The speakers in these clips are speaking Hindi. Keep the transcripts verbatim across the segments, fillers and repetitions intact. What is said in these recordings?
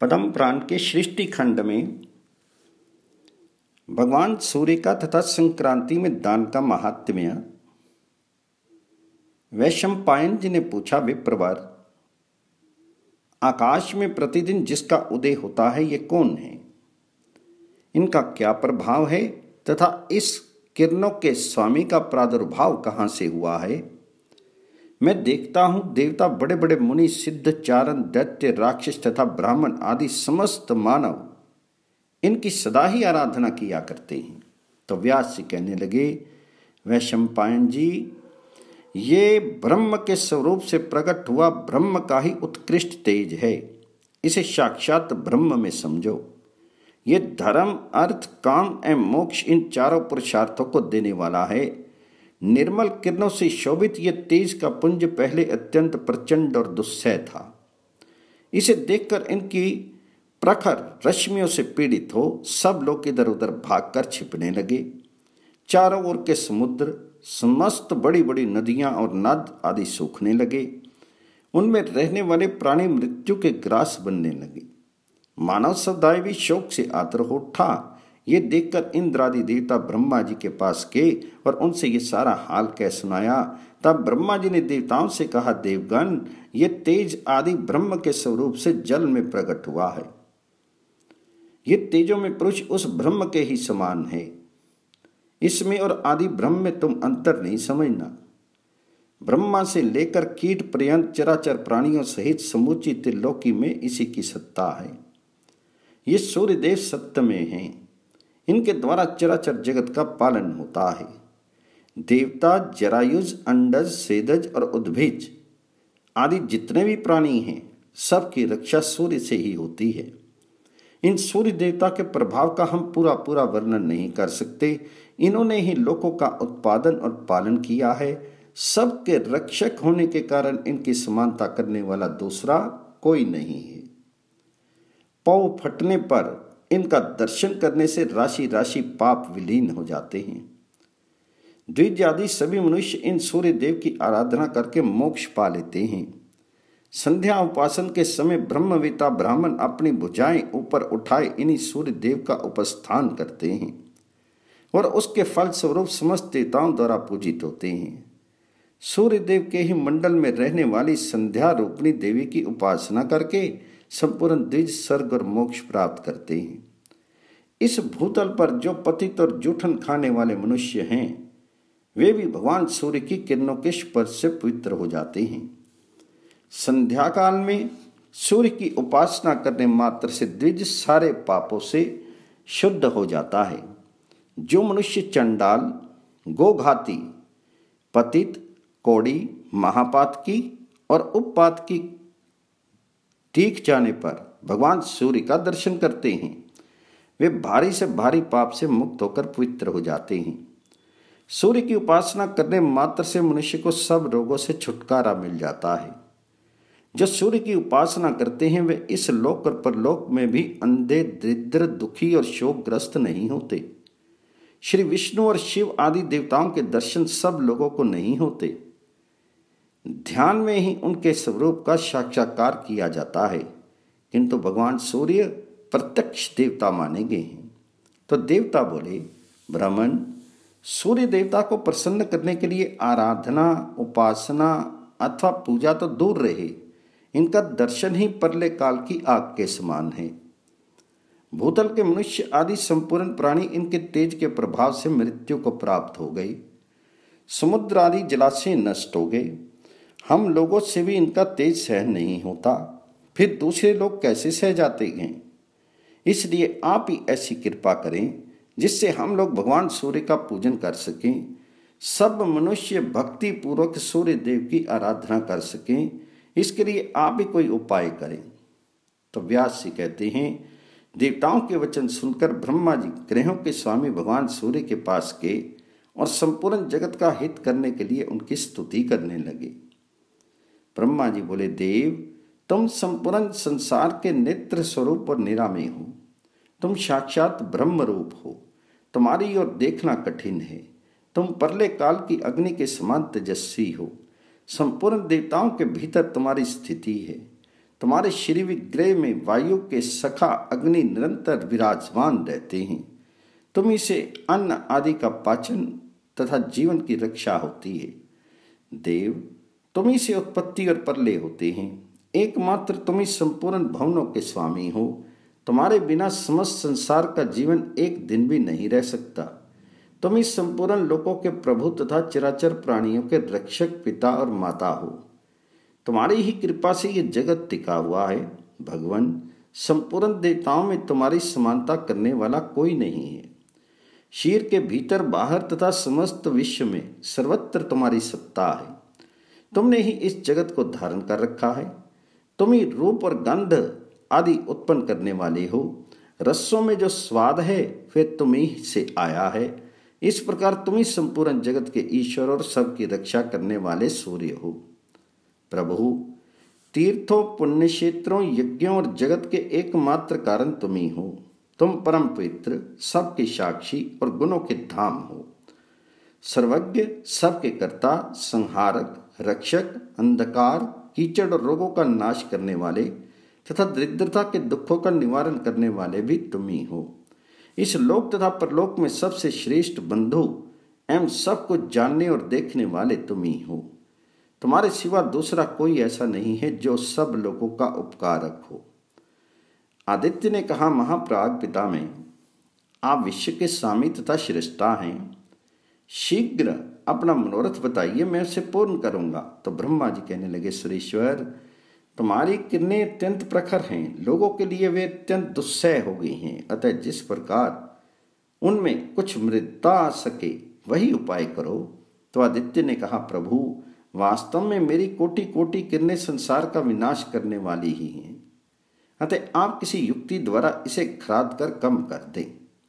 पद्म पुराण के सृष्टि खंड में भगवान सूर्य का तथा संक्रांति में दान का महात्म्य। वैशंपायन जी ने पूछा, विप्रवर, आकाश में प्रतिदिन जिसका उदय होता है ये कौन है? इनका क्या प्रभाव है तथा इस किरणों के स्वामी का प्रादुर्भाव कहाँ से हुआ है? मैं देखता हूं देवता, बड़े बड़े मुनि, सिद्ध, चारण, दैत्य, राक्षस तथा ब्राह्मण आदि समस्त मानव इनकी सदा ही आराधना किया करते हैं। तो व्यास जी कहने लगे, वैशंपायन जी, ये ब्रह्म के स्वरूप से प्रकट हुआ ब्रह्म का ही उत्कृष्ट तेज है। इसे साक्षात ब्रह्म में समझो। ये धर्म, अर्थ, काम एवं मोक्ष इन चारों पुरुषार्थों को देने वाला है। निर्मल किरणों से शोभित ये तेज का पुंज पहले अत्यंत प्रचंड और दुस्सह था। इसे देखकर इनकी प्रखर रश्मियों से पीड़ित हो सब लोग इधर उधर भागकर छिपने लगे। चारों ओर के समुद्र, समस्त बड़ी बड़ी नदियां और नद आदि सूखने लगे। उनमें रहने वाले प्राणी मृत्यु के ग्रास बनने लगे। मानव समुदाय भी शोक से आतर हो उठा। ये देखकर इंद्र आदि देवता ब्रह्मा जी के पास गए और उनसे ये सारा हाल कह सुनाया। तब ब्रह्मा जी ने देवताओं से कहा, देवगण, ये तेज आदि ब्रह्म के स्वरूप से जल में प्रकट हुआ है। ये तेजों में पुरुष उस ब्रह्म के ही समान है। इसमें और आदि ब्रह्म में तुम अंतर नहीं समझना। ब्रह्मा से लेकर कीट पर्यंत चराचर प्राणियों सहित समूची त्रिलोकी में इसी की सत्ता है। ये सूर्यदेव सत्य में हैं। इनके द्वारा चराचर जगत का पालन होता है। देवता, जरायुज, अंडज, सेदज और उद्भिज आदि जितने भी प्राणी हैं, सबकी रक्षा सूर्य से ही होती है। इन सूर्य देवता के प्रभाव का हम पूरा पूरा वर्णन नहीं कर सकते। इन्होंने ही लोकों का उत्पादन और पालन किया है। सबके रक्षक होने के कारण इनकी समानता करने वाला दूसरा कोई नहीं है। पौ फटने पर इनका दर्शन करने से राशि राशि पाप विलीन हो जाते हैं। द्विज आदि सभी मनुष्य इन सूर्य देव की आराधना करके मोक्ष पा लेते हैं। संध्या उपासन के समय ब्रह्मवेता ब्राह्मण अपनी भुजाएं ऊपर उठाए इन्हीं सूर्य देव का उपस्थान करते हैं और उसके फल स्वरूप समस्त देवताओं द्वारा पूजित होते हैं। सूर्य देव के ही मंडल में रहने वाली संध्या रूपणी देवी की उपासना करके संपूर्ण द्विज स्वर्ग और मोक्ष प्राप्त करते हैं। इस भूतल पर जो पतित और जूठन खाने वाले मनुष्य हैं, वे भी भगवान सूर्य की किरणों के स्पर्श से पवित्र हो जाते हैं। संध्या काल में सूर्य की उपासना करने मात्र से द्विज सारे पापों से शुद्ध हो जाता है। जो मनुष्य चंडाल, गोघाती, पतित, कौड़ी, महापातकी और उपपातकी ठीक जाने पर भगवान सूर्य का दर्शन करते हैं, वे भारी से भारी पाप से मुक्त होकर पवित्र हो जाते हैं। सूर्य की उपासना करने मात्र से मनुष्य को सब रोगों से छुटकारा मिल जाता है। जो सूर्य की उपासना करते हैं वे इस लोक और परलोक में भी अंधे, दरिद्र, दुखी और शोकग्रस्त नहीं होते। श्री विष्णु और शिव आदि देवताओं के दर्शन सब लोगों को नहीं होते। ध्यान में ही उनके स्वरूप का साक्षात्कार किया जाता है, किंतु भगवान सूर्य प्रत्यक्ष देवता माने गए हैं। तो देवता बोले, ब्राह्मण, सूर्य देवता को प्रसन्न करने के लिए आराधना, उपासना अथवा पूजा तो दूर रहे, इनका दर्शन ही परले काल की आग के समान है। भूतल के मनुष्य आदि संपूर्ण प्राणी इनके तेज के प्रभाव से मृत्यु को प्राप्त हो गए। समुद्र आदि जलाशय नष्ट हो गए। हम लोगों से भी इनका तेज सहन नहीं होता, फिर दूसरे लोग कैसे सह जाते हैं? इसलिए आप ही ऐसी कृपा करें जिससे हम लोग भगवान सूर्य का पूजन कर सकें। सब मनुष्य भक्ति पूर्वक सूर्य देव की आराधना कर सकें। इसके लिए आप ही कोई उपाय करें। तो व्यास जी कहते हैं, देवताओं के वचन सुनकर ब्रह्मा जी ग्रहों के स्वामी भगवान सूर्य के पास गए और संपूर्ण जगत का हित करने के लिए उनकी स्तुति करने लगे। ब्रह्मा जी बोले, देव, तुम संपूर्ण संसार के नेत्र स्वरूप और निरामय हो। तुम साक्षात ब्रह्म रूप हो। तुम्हारी ओर देखना कठिन है। तुम परले काल की अग्नि के समान तेजस्वी हो। संपूर्ण देवताओं के भीतर तुम्हारी स्थिति है। तुम्हारे श्री विग्रह में वायु के सखा अग्नि निरंतर विराजमान रहते हैं। तुम्ही से अन्न आदि का पाचन तथा जीवन की रक्षा होती है। देव, तुम्ही से उत्पत्ति और प्रलय होते हैं। एकमात्र तुम्ही संपूर्ण भवनों के स्वामी हो। तुम्हारे बिना समस्त संसार का जीवन एक दिन भी नहीं रह सकता। तुम इस संपूर्ण लोकों के प्रभु तथा चराचर प्राणियों के रक्षक, पिता और माता हो। तुम्हारी ही कृपा से ये जगत टिका हुआ है। भगवान, संपूर्ण देवताओं में तुम्हारी समानता करने वाला कोई नहीं है। शीर के भीतर बाहर तथा समस्त विश्व में सर्वत्र तुम्हारी सत्ता है। तुमने ही इस जगत को धारण कर रखा है। तुम ही रूप और गंध आदि उत्पन्न करने वाले हो। रसों में जो स्वाद है वह तुम ही से आया है। इस प्रकार तुम ही संपूर्ण जगत के ईश्वर और सबकी रक्षा करने वाले सूर्य हो। प्रभु, तीर्थों, पुण्य क्षेत्रों, यज्ञों और जगत के एकमात्र कारण तुम ही हो। तुम परम पवित्र, सबके साक्षी और गुणों के धाम हो। सर्वज्ञ, सबके कर्ता, संहारक, रक्षक, अंधकार, कीचड़ और रोगों का नाश करने वाले तथा दरिद्रता के दुखों का निवारण करने वाले भी तुम ही हो। इस लोक तथा परलोक में सबसे श्रेष्ठ बंधु एवं सब कुछ जानने और देखने वाले तुम ही हो। तुम्हारे सिवा दूसरा कोई ऐसा नहीं है जो सब लोगों का उपकारक हो। आदित्य ने कहा, महाप्राग पिता में आप विश्व के स्वामी तथा श्रेष्ठा हैं। शीघ्र अपना मनोरथ बताइए, मैं उसे पूर्ण करूंगा। तो ब्रह्मा जी कहने लगे, सुरेश्वर, तुम्हारी किरणें अत्यंत प्रखर हैं। लोगों के लिए वे अत्यंत दुस्सह हो गई हैं। अतः जिस प्रकार उनमें कुछ मृदता आ सके वही उपाय करो। तो आदित्य ने कहा, प्रभु, वास्तव में मेरी कोटि कोटि किरणें संसार का विनाश करने वाली ही हैं। अतः आप किसी युक्ति द्वारा इसे खराद कर कम कर दें।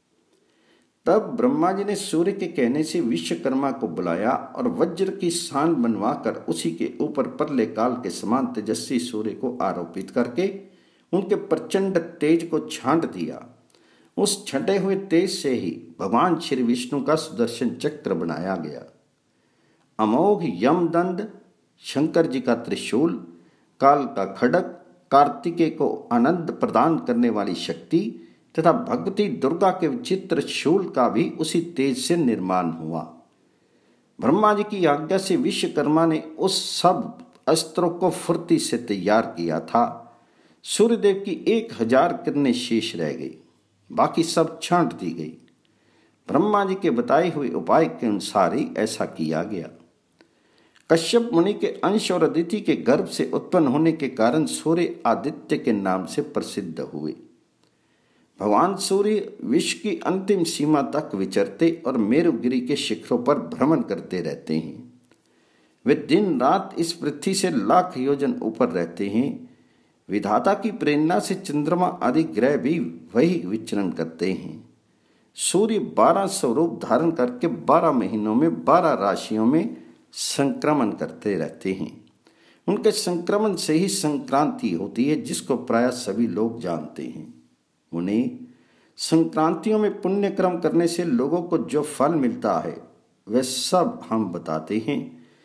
तब ब्रह्मा जी ने सूर्य के कहने से विश्वकर्मा को बुलाया और वज्र की सान बनवाकर उसी के ऊपर प्रलय काल के समान तेजस्वी सूर्य को आरोपित करके उनके प्रचंड तेज को छांट दिया। उस छंटे हुए तेज से ही भगवान श्री विष्णु का सुदर्शन चक्र बनाया गया। अमोघ यमदंड, शंकर जी का त्रिशूल, काल का खड्ग, कार्तिकेय को आनंद प्रदान करने वाली शक्ति तथा भगवती दुर्गा के विचित्र शूल का भी उसी तेज से निर्माण हुआ। ब्रह्मा जी की आज्ञा से विश्वकर्मा ने उस सब अस्त्रों को फुर्ती से तैयार किया था। सूर्यदेव की एक हजार किरणें शेष रह गई, बाकी सब छांट दी गई। ब्रह्मा जी के बताए हुए उपाय के अनुसार ही ऐसा किया गया। कश्यप मुनि के अंश और अदिति के गर्भ से उत्पन्न होने के कारण सूर्य आदित्य के नाम से प्रसिद्ध हुए। भगवान सूर्य विश्व की अंतिम सीमा तक विचरते और मेरुगिरी के शिखरों पर भ्रमण करते रहते हैं। वे दिन रात इस पृथ्वी से लाख योजन ऊपर रहते हैं। विधाता की प्रेरणा से चंद्रमा आदि ग्रह भी वही विचरण करते हैं। सूर्य बारह स्वरूप धारण करके बारह महीनों में बारह राशियों में संक्रमण करते रहते हैं। उनके संक्रमण से ही संक्रांति होती है, जिसको प्रायः सभी लोग जानते हैं। उन्हें संक्रांतियों में पुण्य कर्म करने से लोगों को जो फल मिलता है वह सब हम बताते हैं।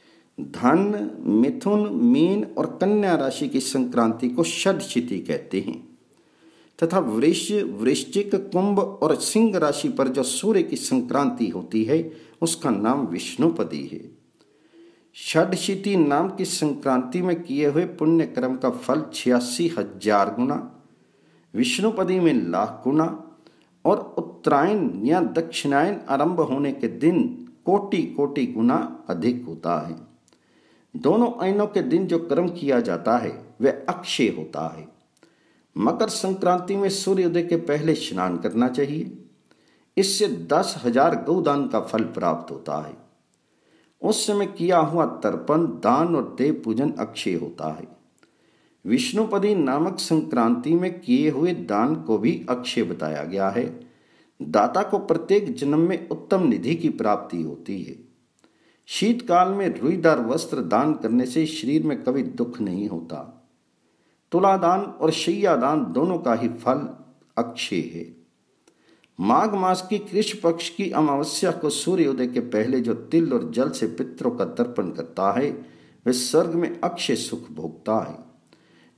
धन, मिथुन, मीन और कन्या राशि की संक्रांति को षडशिति कहते हैं तथा वृष, वृश्चिक, कुंभ और सिंह राशि पर जो सूर्य की संक्रांति होती है उसका नाम विष्णुपदी है। षडशिति नाम की संक्रांति में किए हुए पुण्य कर्म का फल छियासी हजार गुना, विष्णुपदी में लाख गुना और उत्तरायण या दक्षिणायन आरंभ होने के दिन कोटि कोटि गुना अधिक होता है। दोनों अयनों के दिन जो कर्म किया जाता है वह अक्षय होता है। मकर संक्रांति में सूर्योदय के पहले स्नान करना चाहिए। इससे दस हजार गौदान का फल प्राप्त होता है। उस समय किया हुआ तर्पण, दान और देव पूजन अक्षय होता है। विष्णुपदी नामक संक्रांति में किए हुए दान को भी अक्षय बताया गया है। दाता को प्रत्येक जन्म में उत्तम निधि की प्राप्ति होती है। शीतकाल में रुईदार वस्त्र दान करने से शरीर में कभी दुख नहीं होता। तुलादान और शय्यादान दोनों का ही फल अक्षय है। माघ मास की कृष्ण पक्ष की अमावस्या को सूर्योदय के पहले जो तिल और जल से पितरों का तर्पण करता है वह स्वर्ग में अक्षय सुख भोगता है।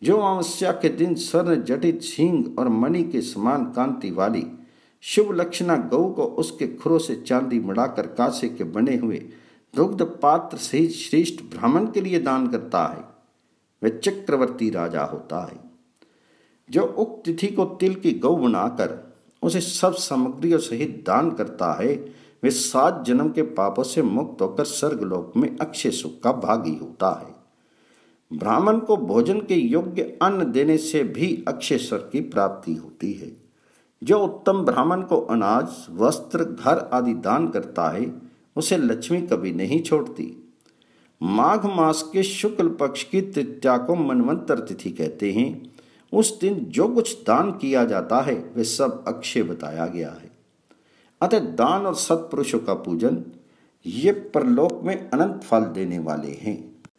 जो अमावस्या के दिन स्वर्ण जटित सींग और मणि के समान कांति वाली शुभ लक्षणा गौ को उसके खुरों से चांदी मढ़ाकर कांसे के बने हुए दुग्ध पात्र सहित श्रेष्ठ ब्राह्मण के लिए दान करता है, वह चक्रवर्ती राजा होता है। जो उक्त तिथि को तिल की गौ बनाकर उसे सब सामग्रियों सहित दान करता है, वह सात जन्म के पापों से मुक्त होकर स्वर्गलोक में अक्षय सुख का भागी होता है। ब्राह्मण को भोजन के योग्य अन्न देने से भी अक्षय स्वर्ग की प्राप्ति होती है। जो उत्तम ब्राह्मण को अनाज, वस्त्र, घर आदि दान करता है, उसे लक्ष्मी कभी नहीं छोड़ती। माघ मास के शुक्ल पक्ष की तृतीया को मनवंतर तिथि कहते हैं। उस दिन जो कुछ दान किया जाता है वे सब अक्षय बताया गया है। अतः दान और सत्पुरुषों का पूजन ये परलोक में अनंत फल देने वाले हैं।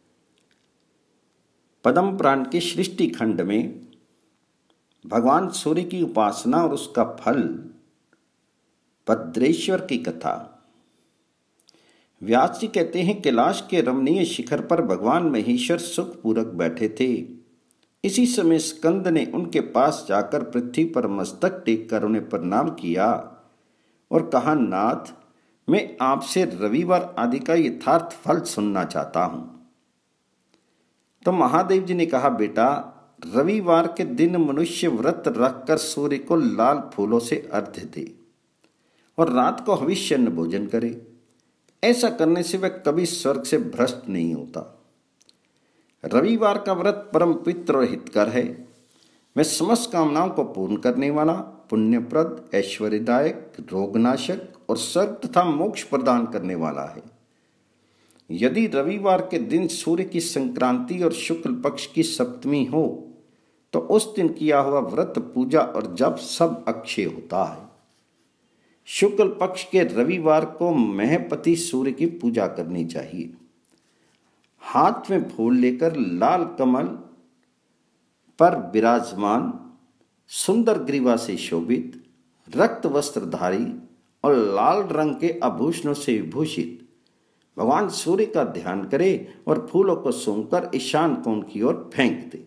पद्म पुराण के सृष्टि खंड में भगवान सूर्य की उपासना और उसका फल भद्रेश्वर की कथा। व्यास जी कहते हैं, कैलाश के रमणीय शिखर पर भगवान महेश्वर सुखपूर्वक बैठे थे। इसी समय स्कंद ने उनके पास जाकर पृथ्वी पर मस्तक टेक कर उन्हें प्रणाम किया और कहा, नाथ, मैं आपसे रविवार आदि का यथार्थ फल सुनना चाहता हूं। तो महादेव जी ने कहा, बेटा, रविवार के दिन मनुष्य व्रत रखकर सूर्य को लाल फूलों से अर्घ्य दे और रात को हविष्य अन्न भोजन करे। ऐसा करने से वह कभी स्वर्ग से भ्रष्ट नहीं होता। रविवार का व्रत परम पवित्र और हितकर है। वह समस्त कामनाओं को पूर्ण करने वाला, पुण्यप्रद, ऐश्वर्यदायक, रोगनाशक और स्वर्ग तथा मोक्ष प्रदान करने वाला है। यदि रविवार के दिन सूर्य की संक्रांति और शुक्ल पक्ष की सप्तमी हो तो उस दिन किया हुआ व्रत, पूजा और जप सब अक्षय होता है। शुक्ल पक्ष के रविवार को महपति सूर्य की पूजा करनी चाहिए। हाथ में फूल लेकर लाल कमल पर विराजमान, सुंदर ग्रीवा से शोभित, रक्त वस्त्रधारी और लाल रंग के आभूषणों से विभूषित भगवान सूर्य का ध्यान करे और फूलों को सूंघकर ईशान कोण की ओर फेंक दे।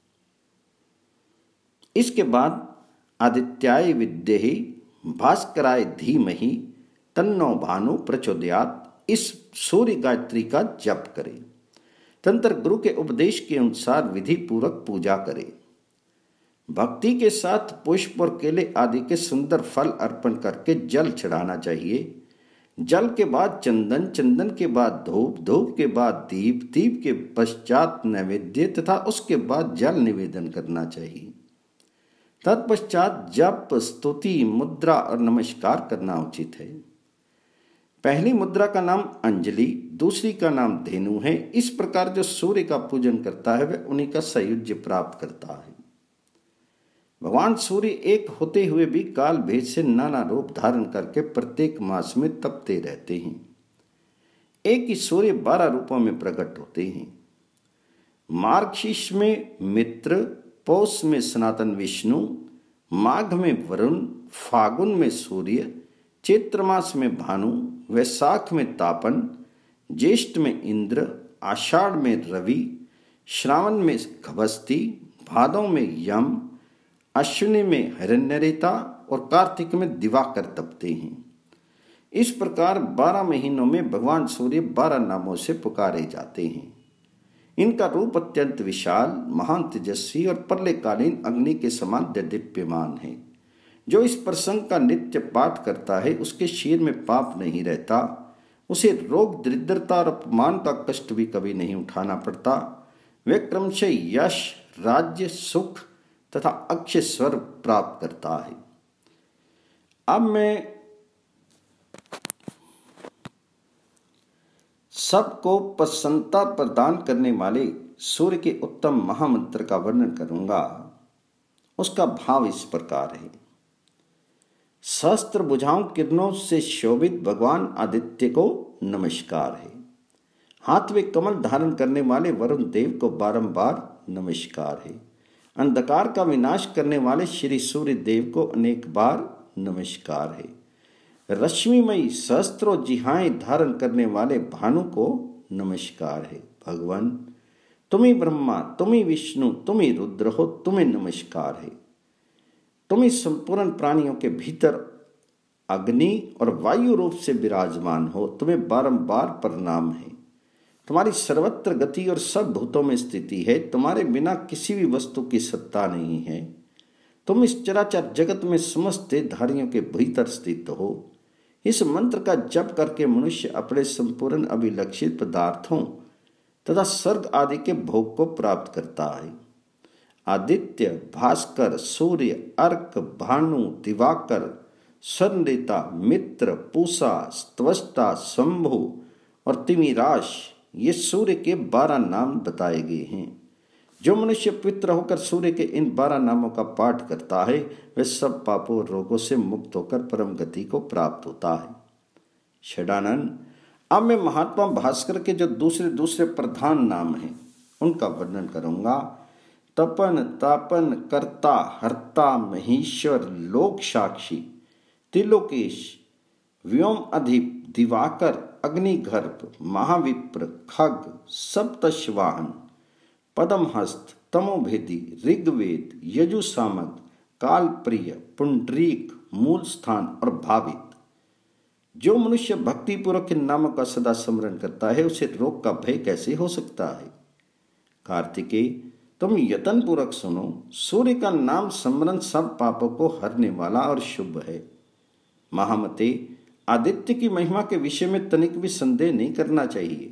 इसके बाद आदित्याय विद्महे भास्कराय धीमहि तन्नो भानु प्रचोदयात् इस सूर्य गायत्री का जप करे। तंत्र गुरु के उपदेश के अनुसार विधि पूर्वक पूजा करे। भक्ति के साथ पुष्प और केले आदि के सुंदर फल अर्पण करके जल चढ़ाना चाहिए। जल के बाद चंदन, चंदन के बाद धूप, धूप के बाद दीप, दीप के पश्चात नैवेद्य तथा उसके बाद जल निवेदन करना चाहिए। तत्पश्चात जप, स्तुति, मुद्रा और नमस्कार करना उचित है। पहली मुद्रा का नाम अंजलि, दूसरी का नाम धेनु है। इस प्रकार जो सूर्य का पूजन करता है वह उन्हीं का सायुज्य प्राप्त करता है। भगवान सूर्य एक होते हुए भी काल भेद से नाना रूप धारण करके प्रत्येक मास में तपते रहते हैं। एक ही सूर्य बारह रूपों में प्रकट होते हैं। मार्गशीर्ष में मित्र, पौष में सनातन विष्णु, माघ में वरुण, फागुन में सूर्य, चैत्र मास में भानु, वैशाख में तापन, ज्येष्ठ में इंद्र, आषाढ़ में रवि, श्रावण में खबस्ती, भादों में यम, अश्विनी में हिरण्यरेता और कार्तिक में दिवाकर तपते हैं। इस प्रकार बारह महीनों में भगवान सूर्य बारह नामों से पुकारे जाते हैं। इनका रूप अत्यंत विशाल, महान, तेजस्वी और प्रलयकालीन अग्नि के समान दिव्यमान है। जो इस प्रसंग का नित्य पाठ करता है उसके शरीर में पाप नहीं रहता, उसे रोग, दरिद्रता और अपमान का कष्ट भी कभी नहीं उठाना पड़ता। वह क्रमशः यश, राज्य, सुख तथा अक्षय स्वर्ग प्राप्त करता है। अब मैं सबको प्रसन्नता प्रदान करने वाले सूर्य के उत्तम महामंत्र का वर्णन करूंगा। उसका भाव इस प्रकार है। सहस्त्र भुजाओं किरणों से शोभित भगवान आदित्य को नमस्कार है। हाथ में कमल धारण करने वाले वरुण देव को बारंबार नमस्कार है। अंधकार का विनाश करने वाले श्री सूर्य देव को अनेक बार नमस्कार है। रश्मिमयी सहस्त्रों जिहाएं धारण करने वाले भानु को नमस्कार है। भगवान, तुम ही ब्रह्मा, तुम ही विष्णु, तुम ही रुद्र हो, तुम्हें नमस्कार है। तुम ही संपूर्ण प्राणियों के भीतर अग्नि और वायु रूप से विराजमान हो, तुम्हें बारंबार प्रणाम है। तुम्हारी सर्वत्र गति और सब भूतों में स्थिति है, तुम्हारे बिना किसी भी वस्तु की सत्ता नहीं है। तुम इस चराचर जगत में समस्त धारियों के भीतर स्थित हो। इस मंत्र का जप करके मनुष्य अपने संपूर्ण अभिलक्षित पदार्थों तथा स्वर्ग आदि के भोग को प्राप्त करता है। आदित्य, भास्कर, सूर्य, अर्क, भानु, दिवाकर, स्वर्णरेता, मित्र, पूषा, त्वष्टा, शंभु और तिमिराश, ये सूर्य के बारह नाम बताए गए हैं। जो मनुष्य पवित्र होकर सूर्य के इन बारह नामों का पाठ करता है, वह सब पापों और रोगों से मुक्त होकर परम गति को प्राप्त होता है। षडानंद, अब मैं महात्मा भास्कर के जो दूसरे दूसरे प्रधान नाम हैं उनका वर्णन करूंगा। तपन, तापन, कर्ता, हर्ता, महेश्वर, लोक साक्षी, त्रिलोकेश, व्योम अधिप, दिवाकर, अग्निगर्भ, महाविप्र, खग, सप्तश्वाहन, पद्महस्त, तमोभेदी, ऋग्वेद, यजुसामक, कालप्रिय, पुंडरीक, मूल स्थान और भावित। जो मनुष्य भक्ति पूर्वक इन नामों का सदा स्मरण करता है, उसे रोग का भय कैसे हो सकता है। कार्तिकेय, तुम यतन पूर्वक सुनो। सूर्य का नाम स्मरण सब पापों को हरने वाला और शुभ है। महामते, आदित्य की महिमा के विषय में तनिक भी संदेह नहीं करना चाहिए।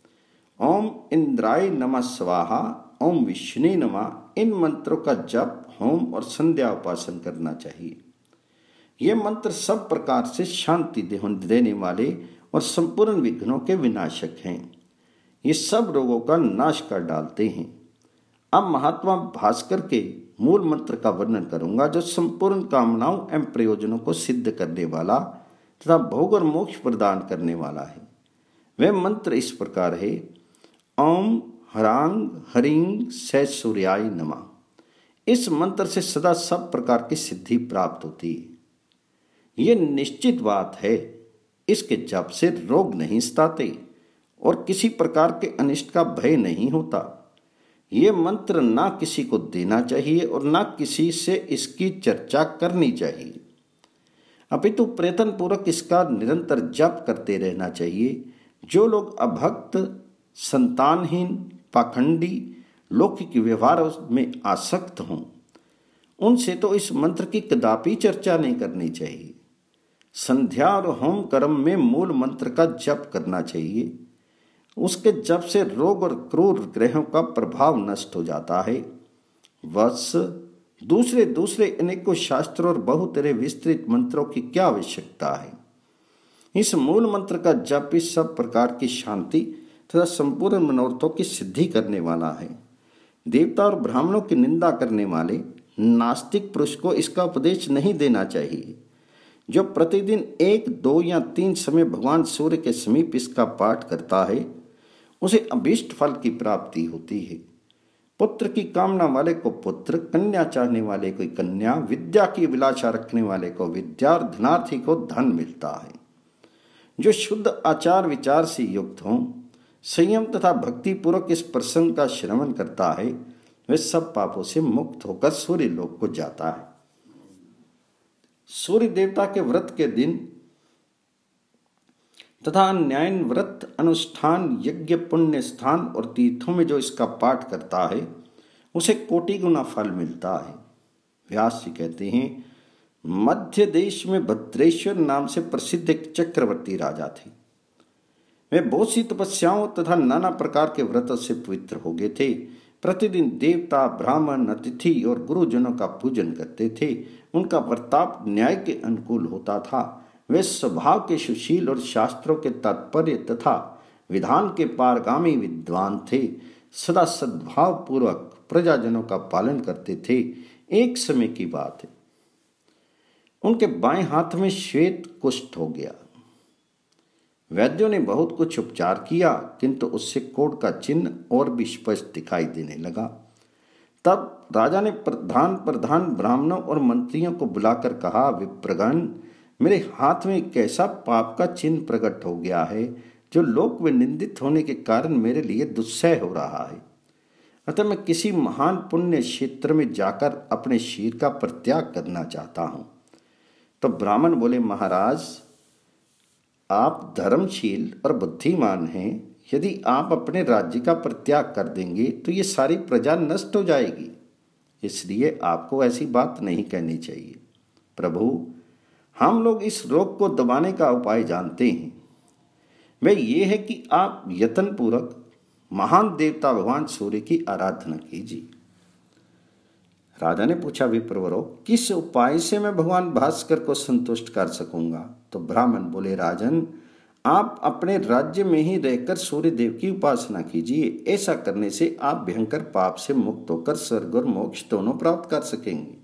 ओम इंद्राय नमः स्वाहा, ओम विष्णु नमः, इन मंत्रों का जप, होम और संध्या उपासन करना चाहिए। ये मंत्र सब प्रकार से शांति देने वाले और संपूर्ण विघ्नों के विनाशक हैं। ये सब रोगों का नाश कर डालते हैं। अब महात्मा भास्कर के मूल मंत्र का वर्णन करूंगा, जो संपूर्ण कामनाओं एवं प्रयोजनों को सिद्ध करने वाला तथा भोग और मोक्ष प्रदान करने वाला है। वह मंत्र इस प्रकार है। ओम हरांग हरिंग सै सूर्याय नमः। इस मंत्र से सदा सब प्रकार की सिद्धि प्राप्त होती है। ये निश्चित बात है, इसके जप से रोग नहीं सताते और किसी प्रकार के अनिष्ट का भय नहीं होता। ये मंत्र ना किसी को देना चाहिए और ना किसी से इसकी चर्चा करनी चाहिए, अपितु प्रयत्न पूर्वक इसका निरंतर जप करते रहना चाहिए। जो लोग अभक्त, संतानहीन, पाखंडी, लौकिक व्यवहार में आसक्त हों, उनसे तो इस मंत्र की कदापि चर्चा नहीं करनी चाहिए। संध्या और होम कर्म में मूल मंत्र का जप करना चाहिए। उसके जप से रोग और क्रूर ग्रहों का प्रभाव नष्ट हो जाता है। वत्स, दूसरे दूसरे अनेकों शास्त्रों और बहुतरे विस्तृत मंत्रों की क्या आवश्यकता है। इस मूल मंत्र का जप इस सब प्रकार की शांति तथा संपूर्ण मनोरथों की सिद्धि करने वाला है। देवता और ब्राह्मणों की निंदा करने वाले नास्तिक पुरुष को इसका उपदेश नहीं देना चाहिए। जो प्रतिदिन एक, दो या तीन समय भगवान सूर्य के समीप इसका पाठ करता है, उसे अभीष्ट फल की प्राप्ति होती है। पुत्र की कामना वाले को पुत्र, कन्या चाहने वाले को कन्या, विद्या की अभिलाषा रखने वाले को विद्या और धनार्थी को धन मिलता है। जो शुद्ध आचार विचार से युक्त हों, संयम तथा भक्ति पूर्वक इस प्रसंग का श्रवण करता है, वह सब पापों से मुक्त होकर सूर्य लोक को जाता है। सूर्य देवता के व्रत के दिन तथा न्यायन व्रत, अनुष्ठान, यज्ञ, पुण्य स्थान और तीर्थों में जो इसका पाठ करता है, उसे कोटि गुना फल मिलता है। व्यास जी कहते हैं, मध्य देश में भद्रेश्वर नाम से प्रसिद्ध एक चक्रवर्ती राजा थे। वे बहुत सी तपस्याओं तथा नाना प्रकार के व्रतों से पवित्र हो गए थे। प्रतिदिन देवता, ब्राह्मण, अतिथि और गुरुजनों का पूजन करते थे। उनका वर्ताव न्याय के अनुकूल होता था। वे स्वभाव के सुशील और शास्त्रों के तात्पर्य तथा विधान के पारगामी विद्वान थे। सदा सद्भाव पूर्वक प्रजाजनों का पालन करते थे। एक समय की बात है, उनके बाएं हाथ में श्वेत कुष्ठ हो गया। वैद्यों ने बहुत कुछ उपचार किया, किंतु उससे कोढ़ का चिन्ह और भी स्पष्ट दिखाई देने लगा। तब राजा ने प्रधान प्रधान ब्राह्मणों और मंत्रियों को बुलाकर कहा, विप्रगण, मेरे हाथ में कैसा पाप का चिन्ह प्रकट हो गया है, जो लोक में निंदित होने के कारण मेरे लिए दुस्सह हो रहा है। अतः मैं किसी महान पुण्य क्षेत्र में जाकर अपने शरीर का परित्याग करना चाहता हूँ। तो ब्राह्मण बोले, महाराज आप धर्मशील और बुद्धिमान हैं, यदि आप अपने राज्य का परित्याग कर देंगे तो ये सारी प्रजा नष्ट हो जाएगी, इसलिए आपको ऐसी बात नहीं कहनी चाहिए। प्रभु, हम लोग इस रोग को दबाने का उपाय जानते हैं। वह ये है कि आप यत्नपूर्वक महान देवता भगवान सूर्य की आराधना कीजिए। राजा ने पूछा, विप्रवरो, किस उपाय से मैं भगवान भास्कर को संतुष्ट कर सकूंगा? तो ब्राह्मण बोले, राजन, आप अपने राज्य में ही रहकर सूर्य देव की उपासना कीजिए। ऐसा करने से आप भयंकर पाप से मुक्त होकर स्वर्ग और मोक्ष दोनों प्राप्त कर सकेंगे।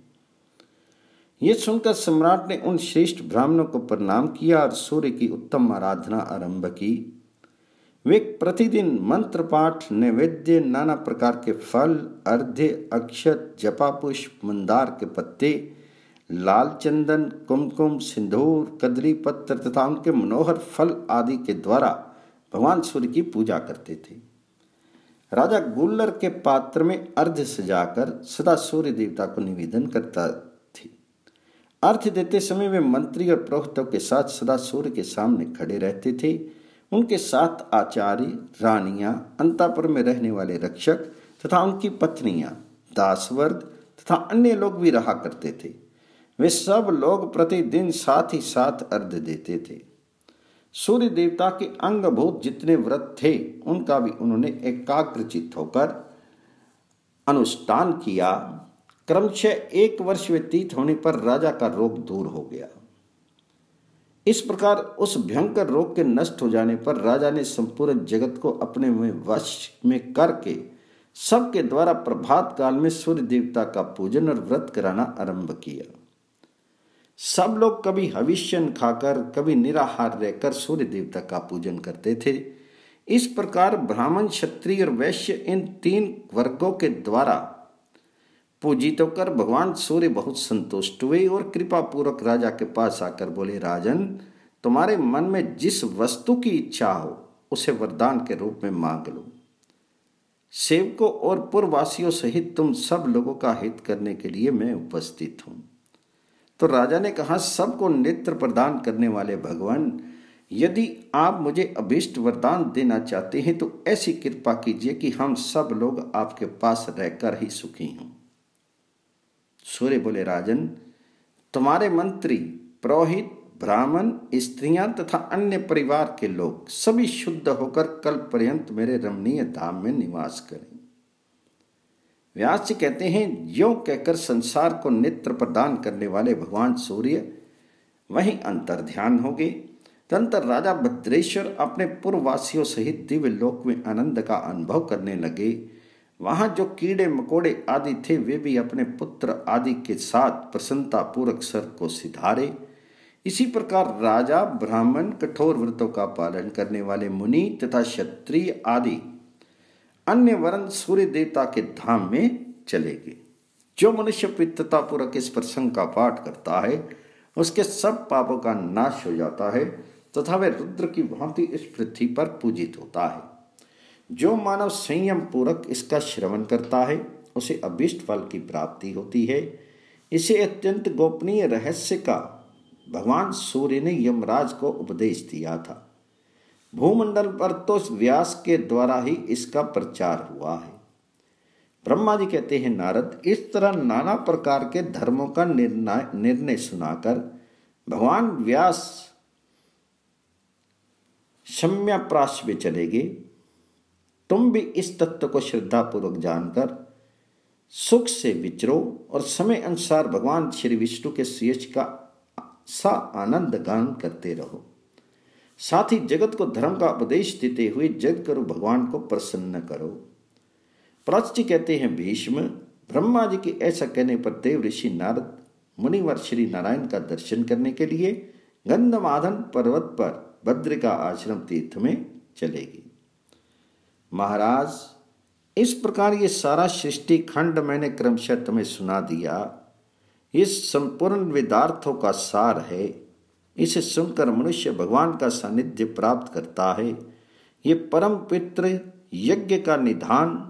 ये सुनकर सम्राट ने उन श्रेष्ठ ब्राह्मणों को प्रणाम किया और सूर्य की उत्तम आराधना आरंभ की। वे प्रतिदिन मंत्र पाठ, नैवेद्य, नाना प्रकार के फल, अर्घ्य, अक्षत, जपापुष्प, मंदार के पत्ते, लाल चंदन, कुमकुम, सिंदूर, कदली पत्र तथा उनके मनोहर फल आदि के द्वारा भगवान सूर्य की पूजा करते थे। राजा गुल्लर के पात्र में अर्घ्य सजाकर सदा सूर्य देवता को निवेदन करता थे। अर्घ्य देते समय वे मंत्री और पुरोहितों के साथ सदा सूर्य के सामने खड़े रहते थे। उनके साथ आचार्य, रानियां, अंतःपुर में रहने वाले रक्षक तथा उनकी पत्नियां, दासवर्ग तथा अन्य लोग भी रहा करते थे। वे सब लोग प्रतिदिन साथ ही साथ अर्घ्य देते थे। सूर्य देवता के अंगभूत जितने व्रत थे उनका भी उन्होंने एकाग्रचित्त होकर अनुष्ठान किया। क्रमशः एक वर्ष व्यतीत होने पर राजा का रोग दूर हो गया। इस प्रकार उस भयंकर रोग के नष्ट हो जाने पर राजा ने संपूर्ण जगत को अपने में वश में करके सबके द्वारा प्रभात काल में सूर्य देवता का पूजन और व्रत कराना आरंभ किया। सब लोग कभी हविष्यन खाकर, कभी निराहार रहकर सूर्य देवता का पूजन करते थे। इस प्रकार ब्राह्मण, क्षत्रिय और वैश्य इन तीन वर्गों के द्वारा पूजित होकर भगवान सूर्य बहुत संतुष्ट हुए और कृपा पूर्वक राजा के पास आकर बोले, राजन, तुम्हारे मन में जिस वस्तु की इच्छा हो उसे वरदान के रूप में मांग लो। सेवकों और पुरवासियों सहित तुम सब लोगों का हित करने के लिए मैं उपस्थित हूँ। तो राजा ने कहा, सबको नेत्र प्रदान करने वाले भगवान, यदि आप मुझे अभीष्ट वरदान देना चाहते हैं तो ऐसी कृपा कीजिए कि हम सब लोग आपके पास रहकर ही सुखी हों। सूर्य बोले, राजन, तुम्हारे मंत्री, पुरोहित, ब्राह्मण, स्त्रियां तथा अन्य परिवार के लोग सभी शुद्ध होकर कल पर्यंत मेरे रमणीय धाम में निवास करें। व्यास जी कहते हैं, ज्यों कहकर संसार को नेत्र प्रदान करने वाले भगवान सूर्य वहीं अंतर ध्यान हो गए। तदंतर राजा भद्रेश्वर अपने पूर्ववासियों सहित दिव्य लोक में आनंद का अनुभव करने लगे। वहां जो कीड़े मकोड़े आदि थे वे भी अपने पुत्र आदि के साथ प्रसन्नता पूर्वक स्वर्ग को सिधारे। इसी प्रकार राजा, ब्राह्मण, कठोर व्रतों का पालन करने वाले मुनि तथा क्षत्रिय आदि अन्य वर्ण सूर्य देवता के धाम में चले गए। जो मनुष्य पितृता पूर्वक इस प्रसंग का पाठ करता है उसके सब पापों का नाश हो जाता है तथा वह रुद्र की भांति इस पृथ्वी पर पूजित होता है। जो मानव संयम पूर्वक इसका श्रवण करता है उसे अभीष्ट फल की प्राप्ति होती है। इसे अत्यंत गोपनीय रहस्य का भगवान सूर्य ने यमराज को उपदेश दिया था। भूमंडल पर तो व्यास के द्वारा ही इसका प्रचार हुआ है। ब्रह्मा जी कहते हैं, नारद, इस तरह नाना प्रकार के धर्मों का निर्णय निर्णय सुनाकर भगवान व्यास शम्याप्राश में चले गए। तुम भी इस तत्व को श्रद्धा पूर्वक जानकर सुख से विचरो और समय अनुसार भगवान श्री विष्णु के श्रेष्ठ का सा आनंद गान करते रहो। साथ ही जगत को धर्म का उपदेश देते हुए जग करो भगवान को प्रसन्न करो। पराशर जी कहते हैं, भीष्म, ब्रह्मा जी के ऐसा कहने पर देव ऋषि नारद मुनिवर श्री नारायण का दर्शन करने के लिए गंधमादन पर्वत पर बद्रिका आश्रम तीर्थ में चलेगी। महाराज, इस प्रकार ये सारा सृष्टि खंड मैंने क्रमशः तुम्हें सुना दिया। इस संपूर्ण वेदार्थों का सार है। इसे सुनकर मनुष्य भगवान का सानिध्य प्राप्त करता है। ये परम पितृ यज्ञ का निधान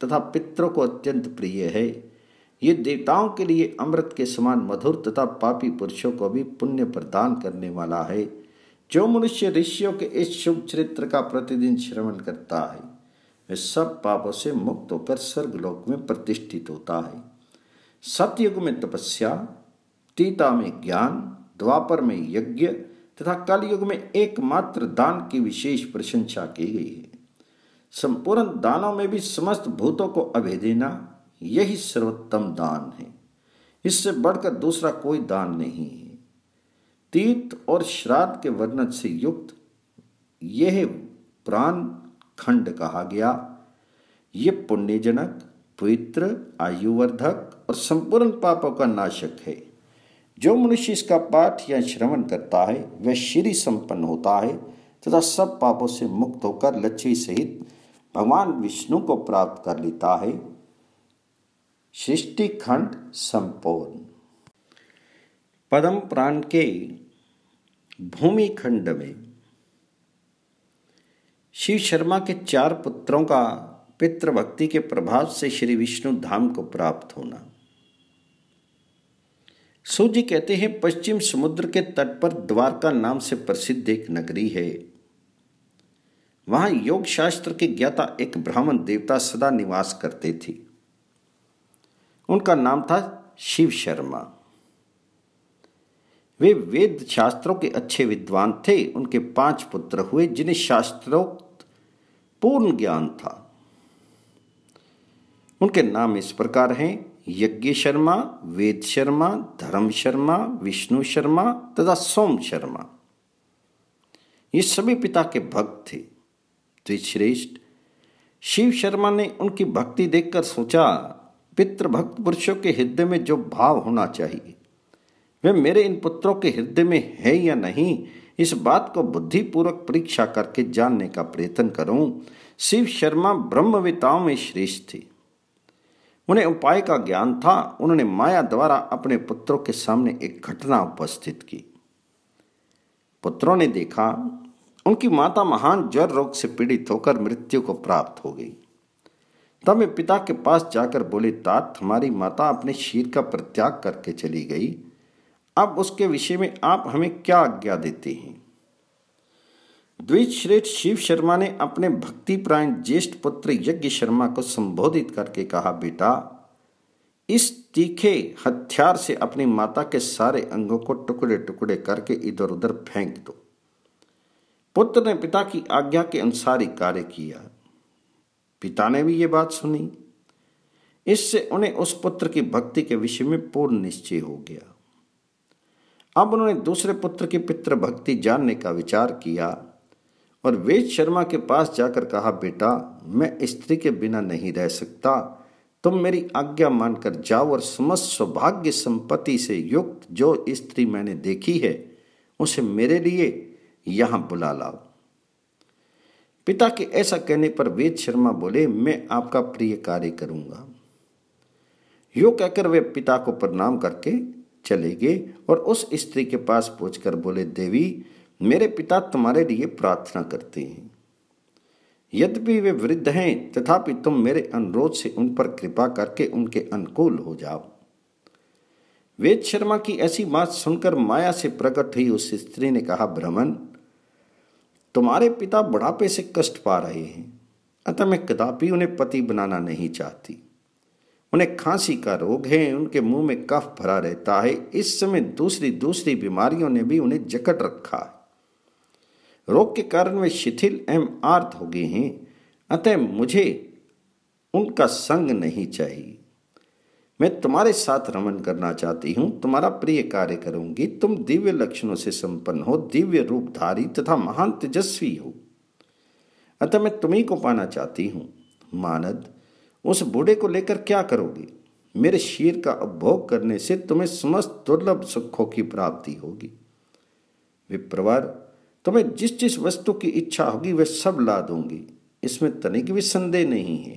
तथा पितरों को अत्यंत प्रिय है। ये देवताओं के लिए अमृत के समान मधुर तथा पापी पुरुषों को भी पुण्य प्रदान करने वाला है। जो मनुष्य ऋषियों के इस शुभ चरित्र का प्रतिदिन श्रवण करता है वह सब पापों से मुक्त होकर स्वर्गलोक में प्रतिष्ठित होता है। सतयुग में तपस्या, त्रेता में ज्ञान, द्वापर में यज्ञ तथा कलयुग में एकमात्र दान की विशेष प्रशंसा की गई है। संपूर्ण दानों में भी समस्त भूतों को अभय देना यही सर्वोत्तम दान है। इससे बढ़कर दूसरा कोई दान नहीं है। तीर्थ और श्राद्ध के वर्णन से युक्त यह प्राण खंड कहा गया। ये पुण्यजनक, पवित्र, आयुवर्धक और संपूर्ण पापों का नाशक है। जो मनुष्य इसका पाठ या श्रवण करता है वह श्री संपन्न होता है तथा सब पापों से मुक्त होकर लक्ष्मी सहित भगवान विष्णु को प्राप्त कर लेता है। सृष्टि खंड संपूर्ण। पद्म पुराण के भूमि खंड में शिव शर्मा के चार पुत्रों का पितृभक्ति के प्रभाव से श्री विष्णु धाम को प्राप्त होना। सूजी कहते हैं पश्चिम समुद्र के तट पर द्वारका नाम से प्रसिद्ध एक नगरी है। वहां योग शास्त्र के ज्ञाता एक ब्राह्मण देवता सदा निवास करते थे। उनका नाम था शिव शर्मा। वे वेद शास्त्रों के अच्छे विद्वान थे। उनके पांच पुत्र हुए जिन्हें शास्त्रोक्त पूर्ण ज्ञान था। उनके नाम इस प्रकार हैं: यज्ञ शर्मा, वेद शर्मा, धर्म शर्मा, विष्णु शर्मा तथा सोम शर्मा। ये सभी पिता के भक्त थे। द्विश्रेष्ठ शिव शर्मा ने उनकी भक्ति देखकर सोचा, पितृभक्त पुरुषों के हृदय में जो भाव होना चाहिए वे मेरे इन पुत्रों के हृदय में है या नहीं, इस बात को बुद्धिपूर्वक परीक्षा करके जानने का प्रयत्न करूं। शिव शर्मा ब्रह्मविताओं में श्रेष्ठ थे। उन्हें उपाय का ज्ञान था। उन्होंने माया द्वारा अपने पुत्रों के सामने एक घटना उपस्थित की। पुत्रों ने देखा उनकी माता महान ज्वर रोग से पीड़ित होकर मृत्यु को प्राप्त हो गई। तब वे पिता के पास जाकर बोले, तात, हमारी माता अपने शीर का परित्याग करके चली गई। अब उसके विषय में आप हमें क्या आज्ञा देते हैं? द्विजश्रेष्ठ शिव शर्मा ने अपने भक्तिपरायण ज्येष्ठ पुत्र यज्ञ शर्मा को संबोधित करके कहा, बेटा, इस तीखे हथियार से अपनी माता के सारे अंगों को टुकड़े टुकड़े करके इधर उधर फेंक दो। पुत्र ने पिता की आज्ञा के अनुसार ही कार्य किया। पिता ने भी ये बात सुनी। इससे उन्हें उस पुत्र की भक्ति के विषय में पूर्ण निश्चय हो गया। अब उन्होंने दूसरे पुत्र की पितृ भक्ति जानने का विचार किया और वेद शर्मा के पास जाकर कहा, बेटा, मैं स्त्री के बिना नहीं रह सकता। तुम मेरी आज्ञा मानकर जाओ और समस्त सौभाग्य संपत्ति से युक्त जो स्त्री मैंने देखी है उसे मेरे लिए यहां बुला लाओ। पिता के ऐसा कहने पर वेद शर्मा बोले, मैं आपका प्रिय कार्य करूंगा। यो कहकर वे पिता को प्रणाम करके चले गए और उस स्त्री के पास पहुंचकर बोले, देवी, मेरे पिता तुम्हारे लिए प्रार्थना करते हैं। यद्यपि वे वृद्ध हैं तथापि तुम मेरे अनुरोध से उन पर कृपा करके उनके अनुकूल हो जाओ। वेद शर्मा की ऐसी बात सुनकर माया से प्रकट हुई उस स्त्री ने कहा, ब्राह्मण, तुम्हारे पिता बुढ़ापे से कष्ट पा रहे हैं, अतः मैं कदापि उन्हें पति बनाना नहीं चाहती। उन्हें खांसी का रोग है, उनके मुंह में कफ भरा रहता है। इस समय दूसरी दूसरी बीमारियों ने भी उन्हें जकड़ रखा है। रोग के कारण वे शिथिल एवं आर्त हो गए हैं, अतः मुझे उनका संग नहीं चाहिए। मैं तुम्हारे साथ रमन करना चाहती हूँ, तुम्हारा प्रिय कार्य करूंगी। तुम दिव्य लक्षणों से संपन्न हो, दिव्य रूपधारी तथा महान तेजस्वी हो, अतः मैं तुम्हीं को पाना चाहती हूँ। मानद, उस बूढ़े को लेकर क्या करोगे? मेरे शीर का उपभोग करने से तुम्हें समस्त दुर्लभ सुखों की प्राप्ति होगी। विप्रवर, तुम्हें जिस जिस वस्तु की इच्छा होगी वह सब ला दूंगी, इसमें तनिक भी संदेह नहीं है।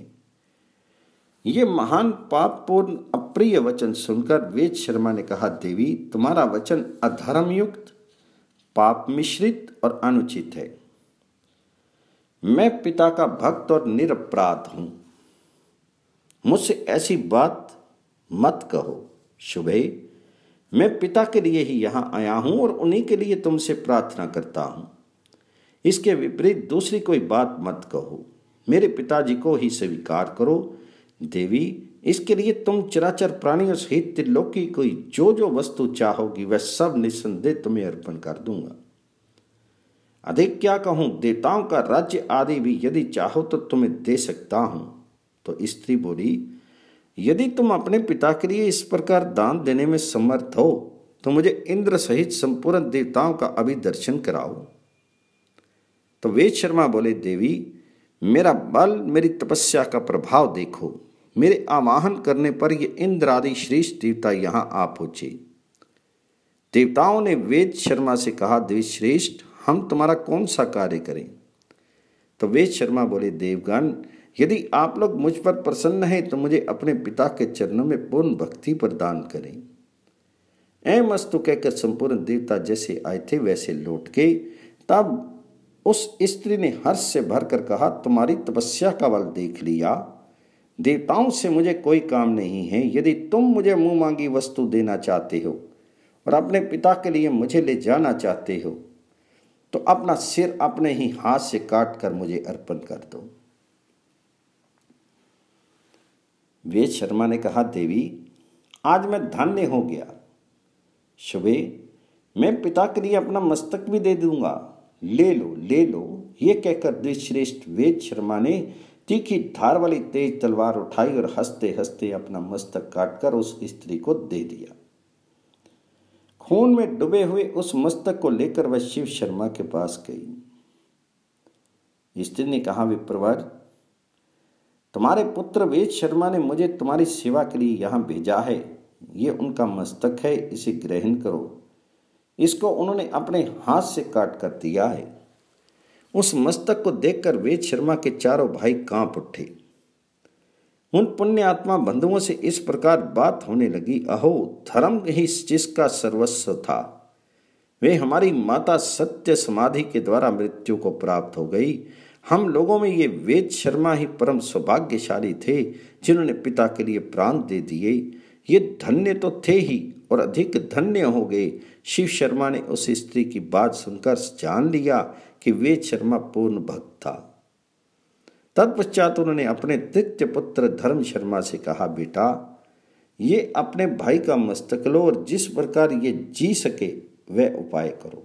ये महान पापपूर्ण अप्रिय वचन सुनकर वेद शर्मा ने कहा, देवी, तुम्हारा वचन अधर्मयुक्त, पाप मिश्रित और अनुचित है। मैं पिता का भक्त और निरपराध हूं। मुझसे ऐसी बात मत कहो। शुभे, मैं पिता के लिए ही यहाँ आया हूँ और उन्हीं के लिए तुमसे प्रार्थना करता हूँ। इसके विपरीत दूसरी कोई बात मत कहो। मेरे पिताजी को ही स्वीकार करो। देवी, इसके लिए तुम चराचर प्राणियों सहित त्रिलोकी कोई जो जो वस्तु चाहोगी वह सब निस्संदेह तुम्हें अर्पण कर दूंगा। अधिक क्या कहूं, देवताओं का राज्य आदि भी यदि चाहो तो तुम्हें दे सकता हूं। तो स्त्री बोली, यदि तुम अपने पिता के लिए इस प्रकार दान देने में समर्थ हो तो मुझे इंद्र सहित संपूर्ण देवताओं का अभी दर्शन कराओ। तो वेद शर्मा बोले, देवी, मेरा बल, मेरी तपस्या का प्रभाव देखो। मेरे आवाहन करने पर ये इंद्र आदि श्रेष्ठ देवता यहां आ पहुंचे। देवताओं ने वेद शर्मा से कहा, देव श्रेष्ठ, हम तुम्हारा कौन सा कार्य करें? तो वेद शर्मा बोले, देवगण, यदि आप लोग मुझ पर प्रसन्न हैं तो मुझे अपने पिता के चरणों में पूर्ण भक्ति प्रदान करें। एवं अस्तु कहकर संपूर्ण देवता जैसे आए थे वैसे लौट के तब उस स्त्री ने हर्ष से भरकर कहा, तुम्हारी तपस्या का बल देख लिया। देवताओं से मुझे कोई काम नहीं है। यदि तुम मुझे मुंह मांगी वस्तु देना चाहते हो और अपने पिता के लिए मुझे ले जाना चाहते हो तो अपना सिर अपने ही हाथ से काट कर मुझे अर्पण कर दो। वेद शर्मा ने कहा, देवी, आज मैं धन्य हो गया। शुभे, मैं पिता के लिए अपना मस्तक भी दे दूंगा। ले लो, ले लो। ये कहकर द्विश्रेष्ठ वेद शर्मा ने तीखी धार वाली तेज तलवार उठाई और हंसते हंसते अपना मस्तक काटकर उस स्त्री को दे दिया। खून में डूबे हुए उस मस्तक को लेकर वह शिव शर्मा के पास गई। स्त्री ने कहा, विप्रवर, तुम्हारे पुत्र वेद शर्मा ने मुझे तुम्हारी सेवा के लिए यहाँ भेजा है। ये उनका मस्तक है, इसे ग्रहण करो। इसको उन्होंने अपने हाथ से काट कर दिया है। उस मस्तक को देखकर वेद शर्मा के चारों भाई कांप उठे। उन पुण्य आत्मा बंधुओं से इस प्रकार बात होने लगी, अहो, धर्म ही जिसका सर्वस्व था, वे हमारी माता सत्य समाधि के द्वारा मृत्यु को प्राप्त हो गई। हम लोगों में ये वेद शर्मा ही परम सौभाग्यशाली थे जिन्होंने पिता के लिए प्राण दे दिए। ये धन्य तो थे ही और अधिक धन्य हो गए। शिव शर्मा ने उस स्त्री की बात सुनकर जान लिया कि वेद शर्मा पूर्ण भक्त था। तत्पश्चात उन्होंने अपने तृतीय पुत्र धर्म शर्मा से कहा, बेटा, ये अपने भाई का मस्तक लो और जिस प्रकार ये जी सके वह उपाय करो।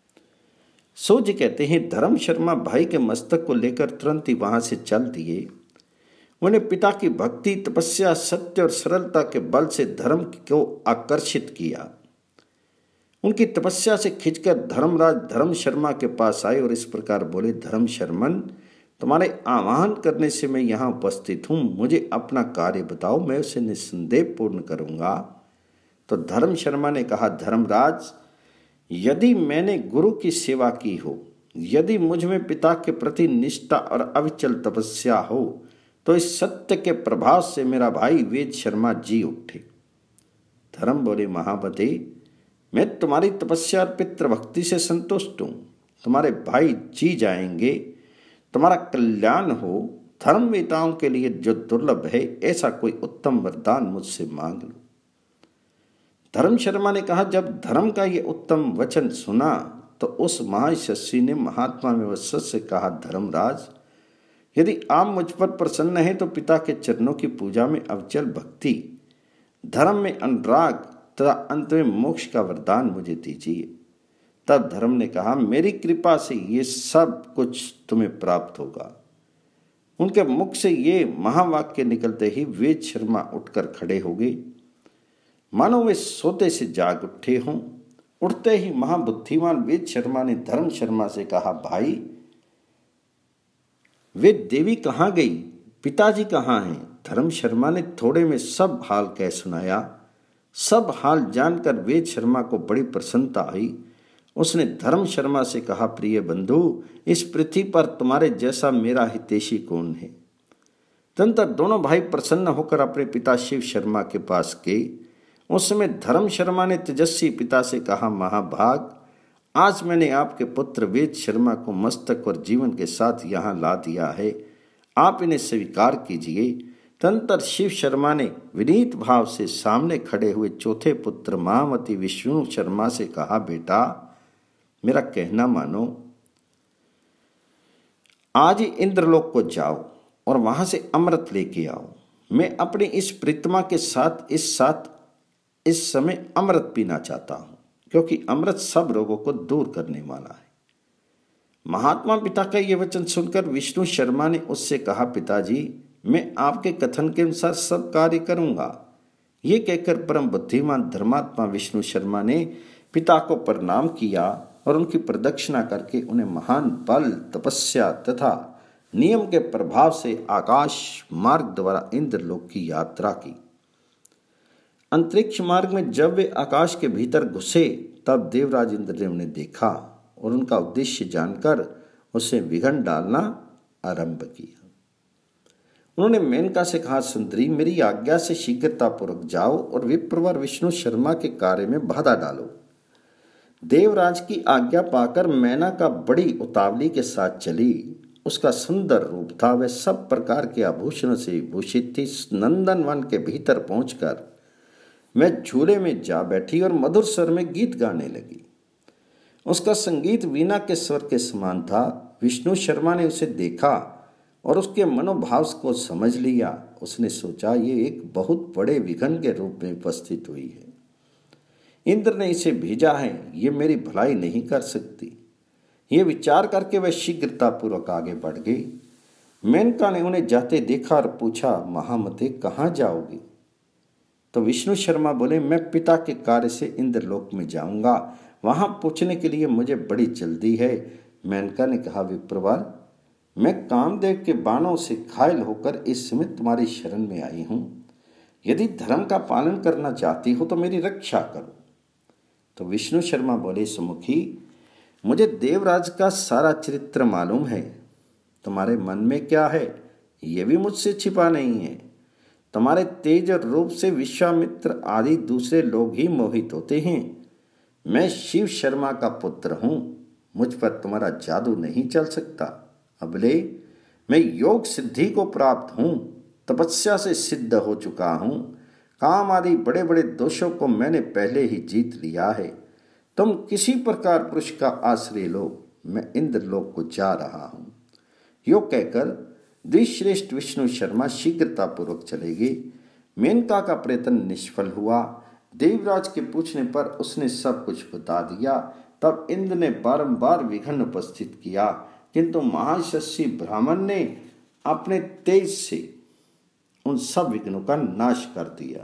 सूर्य कहते हैं, धर्म शर्मा भाई के मस्तक को लेकर तुरंत ही वहां से चल दिए। उन्हें पिता की भक्ति, तपस्या, सत्य और सरलता के बल से धर्म को आकर्षित किया। उनकी तपस्या से खिंचकर धर्मराज धर्म शर्मा के पास आए और इस प्रकार बोले, धर्म शर्मन, तुम्हारे आह्वान करने से मैं यहाँ उपस्थित हूँ। मुझे अपना कार्य बताओ, मैं उसे निस्संदेह पूर्ण करूँगा। तो धर्म शर्मा ने कहा, धर्मराज, यदि मैंने गुरु की सेवा की हो, यदि मुझ में पिता के प्रति निष्ठा और अविचल तपस्या हो, तो इस सत्य के प्रभाव से मेरा भाई वेद शर्मा जी उठे। धर्म बोले, महाबते, मैं तुम्हारी तपस्या और पितृभक्ति से संतुष्ट हूँ। तुम्हारे भाई जी जाएंगे, तुम्हारा कल्याण हो। धर्मवेताओं के लिए जो दुर्लभ है, ऐसा कोई उत्तम वरदान मुझसे मांग लो। धर्म शर्मा ने कहा, जब धर्म का ये उत्तम वचन सुना तो उस महायशस्वी ने महात्मा में वत्सत से कहा, धर्मराज, यदि आप मुझ पर प्रसन्न हैं तो पिता के चरणों की पूजा में अविचल भक्ति, धर्म में अनुराग तथा अंत में मोक्ष का वरदान मुझे दीजिए। तब धर्म ने कहा, मेरी कृपा से ये सब कुछ तुम्हें प्राप्त होगा। उनके मुख से ये महावाक्य निकलते ही वेद शर्मा उठकर खड़े हो गए, मानो वे सोते से जाग उठे हों। उठते ही महाबुद्धिमान वेद शर्मा ने धर्म शर्मा से कहा, भाई, वे देवी कहाँ गई? पिताजी कहाँ हैं? धर्म शर्मा ने थोड़े में सब हाल कह सुनाया। सब हाल जानकर वेद शर्मा को बड़ी प्रसन्नता आई। उसने धर्म शर्मा से कहा, प्रिय बंधु, इस पृथ्वी पर तुम्हारे जैसा मेरा हितैषी कौन है? तदंतर दोनों भाई प्रसन्न होकर अपने पिता शिव शर्मा के पास गए। उस समय धर्म शर्मा ने तेजस्वी पिता से कहा, महाभाग, आज मैंने आपके पुत्र वेद शर्मा को मस्तक और जीवन के साथ यहाँ ला दिया है। आप इन्हें स्वीकार कीजिए। तदनंतर शिव शर्मा ने विनीत भाव से सामने खड़े हुए चौथे पुत्र महामती विष्णु शर्मा से कहा, बेटा मेरा कहना मानो, आज ही इंद्रलोक को जाओ और वहां से अमृत लेके आओ। मैं अपनी इस प्रीतमा के साथ इस साथ इस समय अमृत पीना चाहता हूं, क्योंकि अमृत सब रोगों को दूर करने वाला है। महात्मा पिता का यह वचन सुनकर विष्णु शर्मा ने उससे कहा, पिताजी मैं आपके कथन के अनुसार सब कार्य करूंगा। ये कहकर परम बुद्धिमान धर्मात्मा विष्णु शर्मा ने पिता को प्रणाम किया और उनकी प्रदक्षिणा करके उन्हें महान बल, तपस्या तथा नियम के प्रभाव से आकाश मार्ग द्वारा इंद्रलोक की यात्रा की। अंतरिक्ष मार्ग में जब वे आकाश के भीतर घुसे तब देवराज इंद्र ने उन्हें देखा और उनका उद्देश्य जानकर उसे विघ्न डालना आरंभ किया। उन्होंने मेनका से कहा, सुंदरी मेरी आज्ञा से शीघ्रतापूर्वक जाओ और विप्रवर विष्णु शर्मा के कार्य में बाधा डालो। देवराज की आज्ञा पाकर मेनका बड़ी उतावली के साथ चली। उसका सुंदर रूप था, वह सब प्रकार के आभूषणों से भूषित थी। नंदन वन के भीतर पहुंचकर मैं झूले में जा बैठी और मधुर स्वर में गीत गाने लगी। उसका संगीत वीणा के स्वर के समान था। विष्णु शर्मा ने उसे देखा और उसके मनोभाव को समझ लिया। उसने सोचा ये एक बहुत बड़े विघ्न के रूप में उपस्थित हुई है। इंद्र ने इसे भेजा है, ये मेरी भलाई नहीं कर सकती। ये विचार करके वह शीघ्रतापूर्वक आगे बढ़ गई। मेनका ने उन्हें जाते देखा और पूछा, महामते कहाँ जाओगी? तो विष्णु शर्मा बोले, मैं पिता के कार्य से इंद्रलोक में जाऊंगा, वहां पहुंचने के लिए मुझे बड़ी जल्दी है। मेनका ने कहा, विप्रवर मैं कामदेव के बाणों से घायल होकर इस समय तुम्हारी शरण में आई हूं। यदि धर्म का पालन करना चाहती हो तो मेरी रक्षा करो। तो विष्णु शर्मा बोले, सुमुखी मुझे देवराज का सारा चरित्र मालूम है। तुम्हारे मन में क्या है ये भी मुझसे छिपा नहीं है। तुम्हारे तेज और रूप से विश्वामित्र आदि दूसरे लोग ही मोहित होते हैं। मैं शिव शर्मा का पुत्र हूं, मुझ पर तुम्हारा जादू नहीं चल सकता। अबले मैं योग सिद्धि को प्राप्त हूं, तपस्या से सिद्ध हो चुका हूं। काम आदि बड़े बड़े दोषों को मैंने पहले ही जीत लिया है। तुम किसी प्रकार पुरुष का आश्रय लो, मैं इंद्रलोक को जा रहा हूं। यो कहकर द्विश्रेष्ठ विष्णु शर्मा शीघ्रतापूर्वक चले गए। मेनका का प्रयत्न निष्फल हुआ। देवराज के पूछने पर उसने सब कुछ बता दिया। तब इंद्र ने बारंबार विघ्न उपस्थित किया, किंतु महायशस्वी ब्राह्मण ने अपने तेज से उन सब विघ्नों का नाश कर दिया।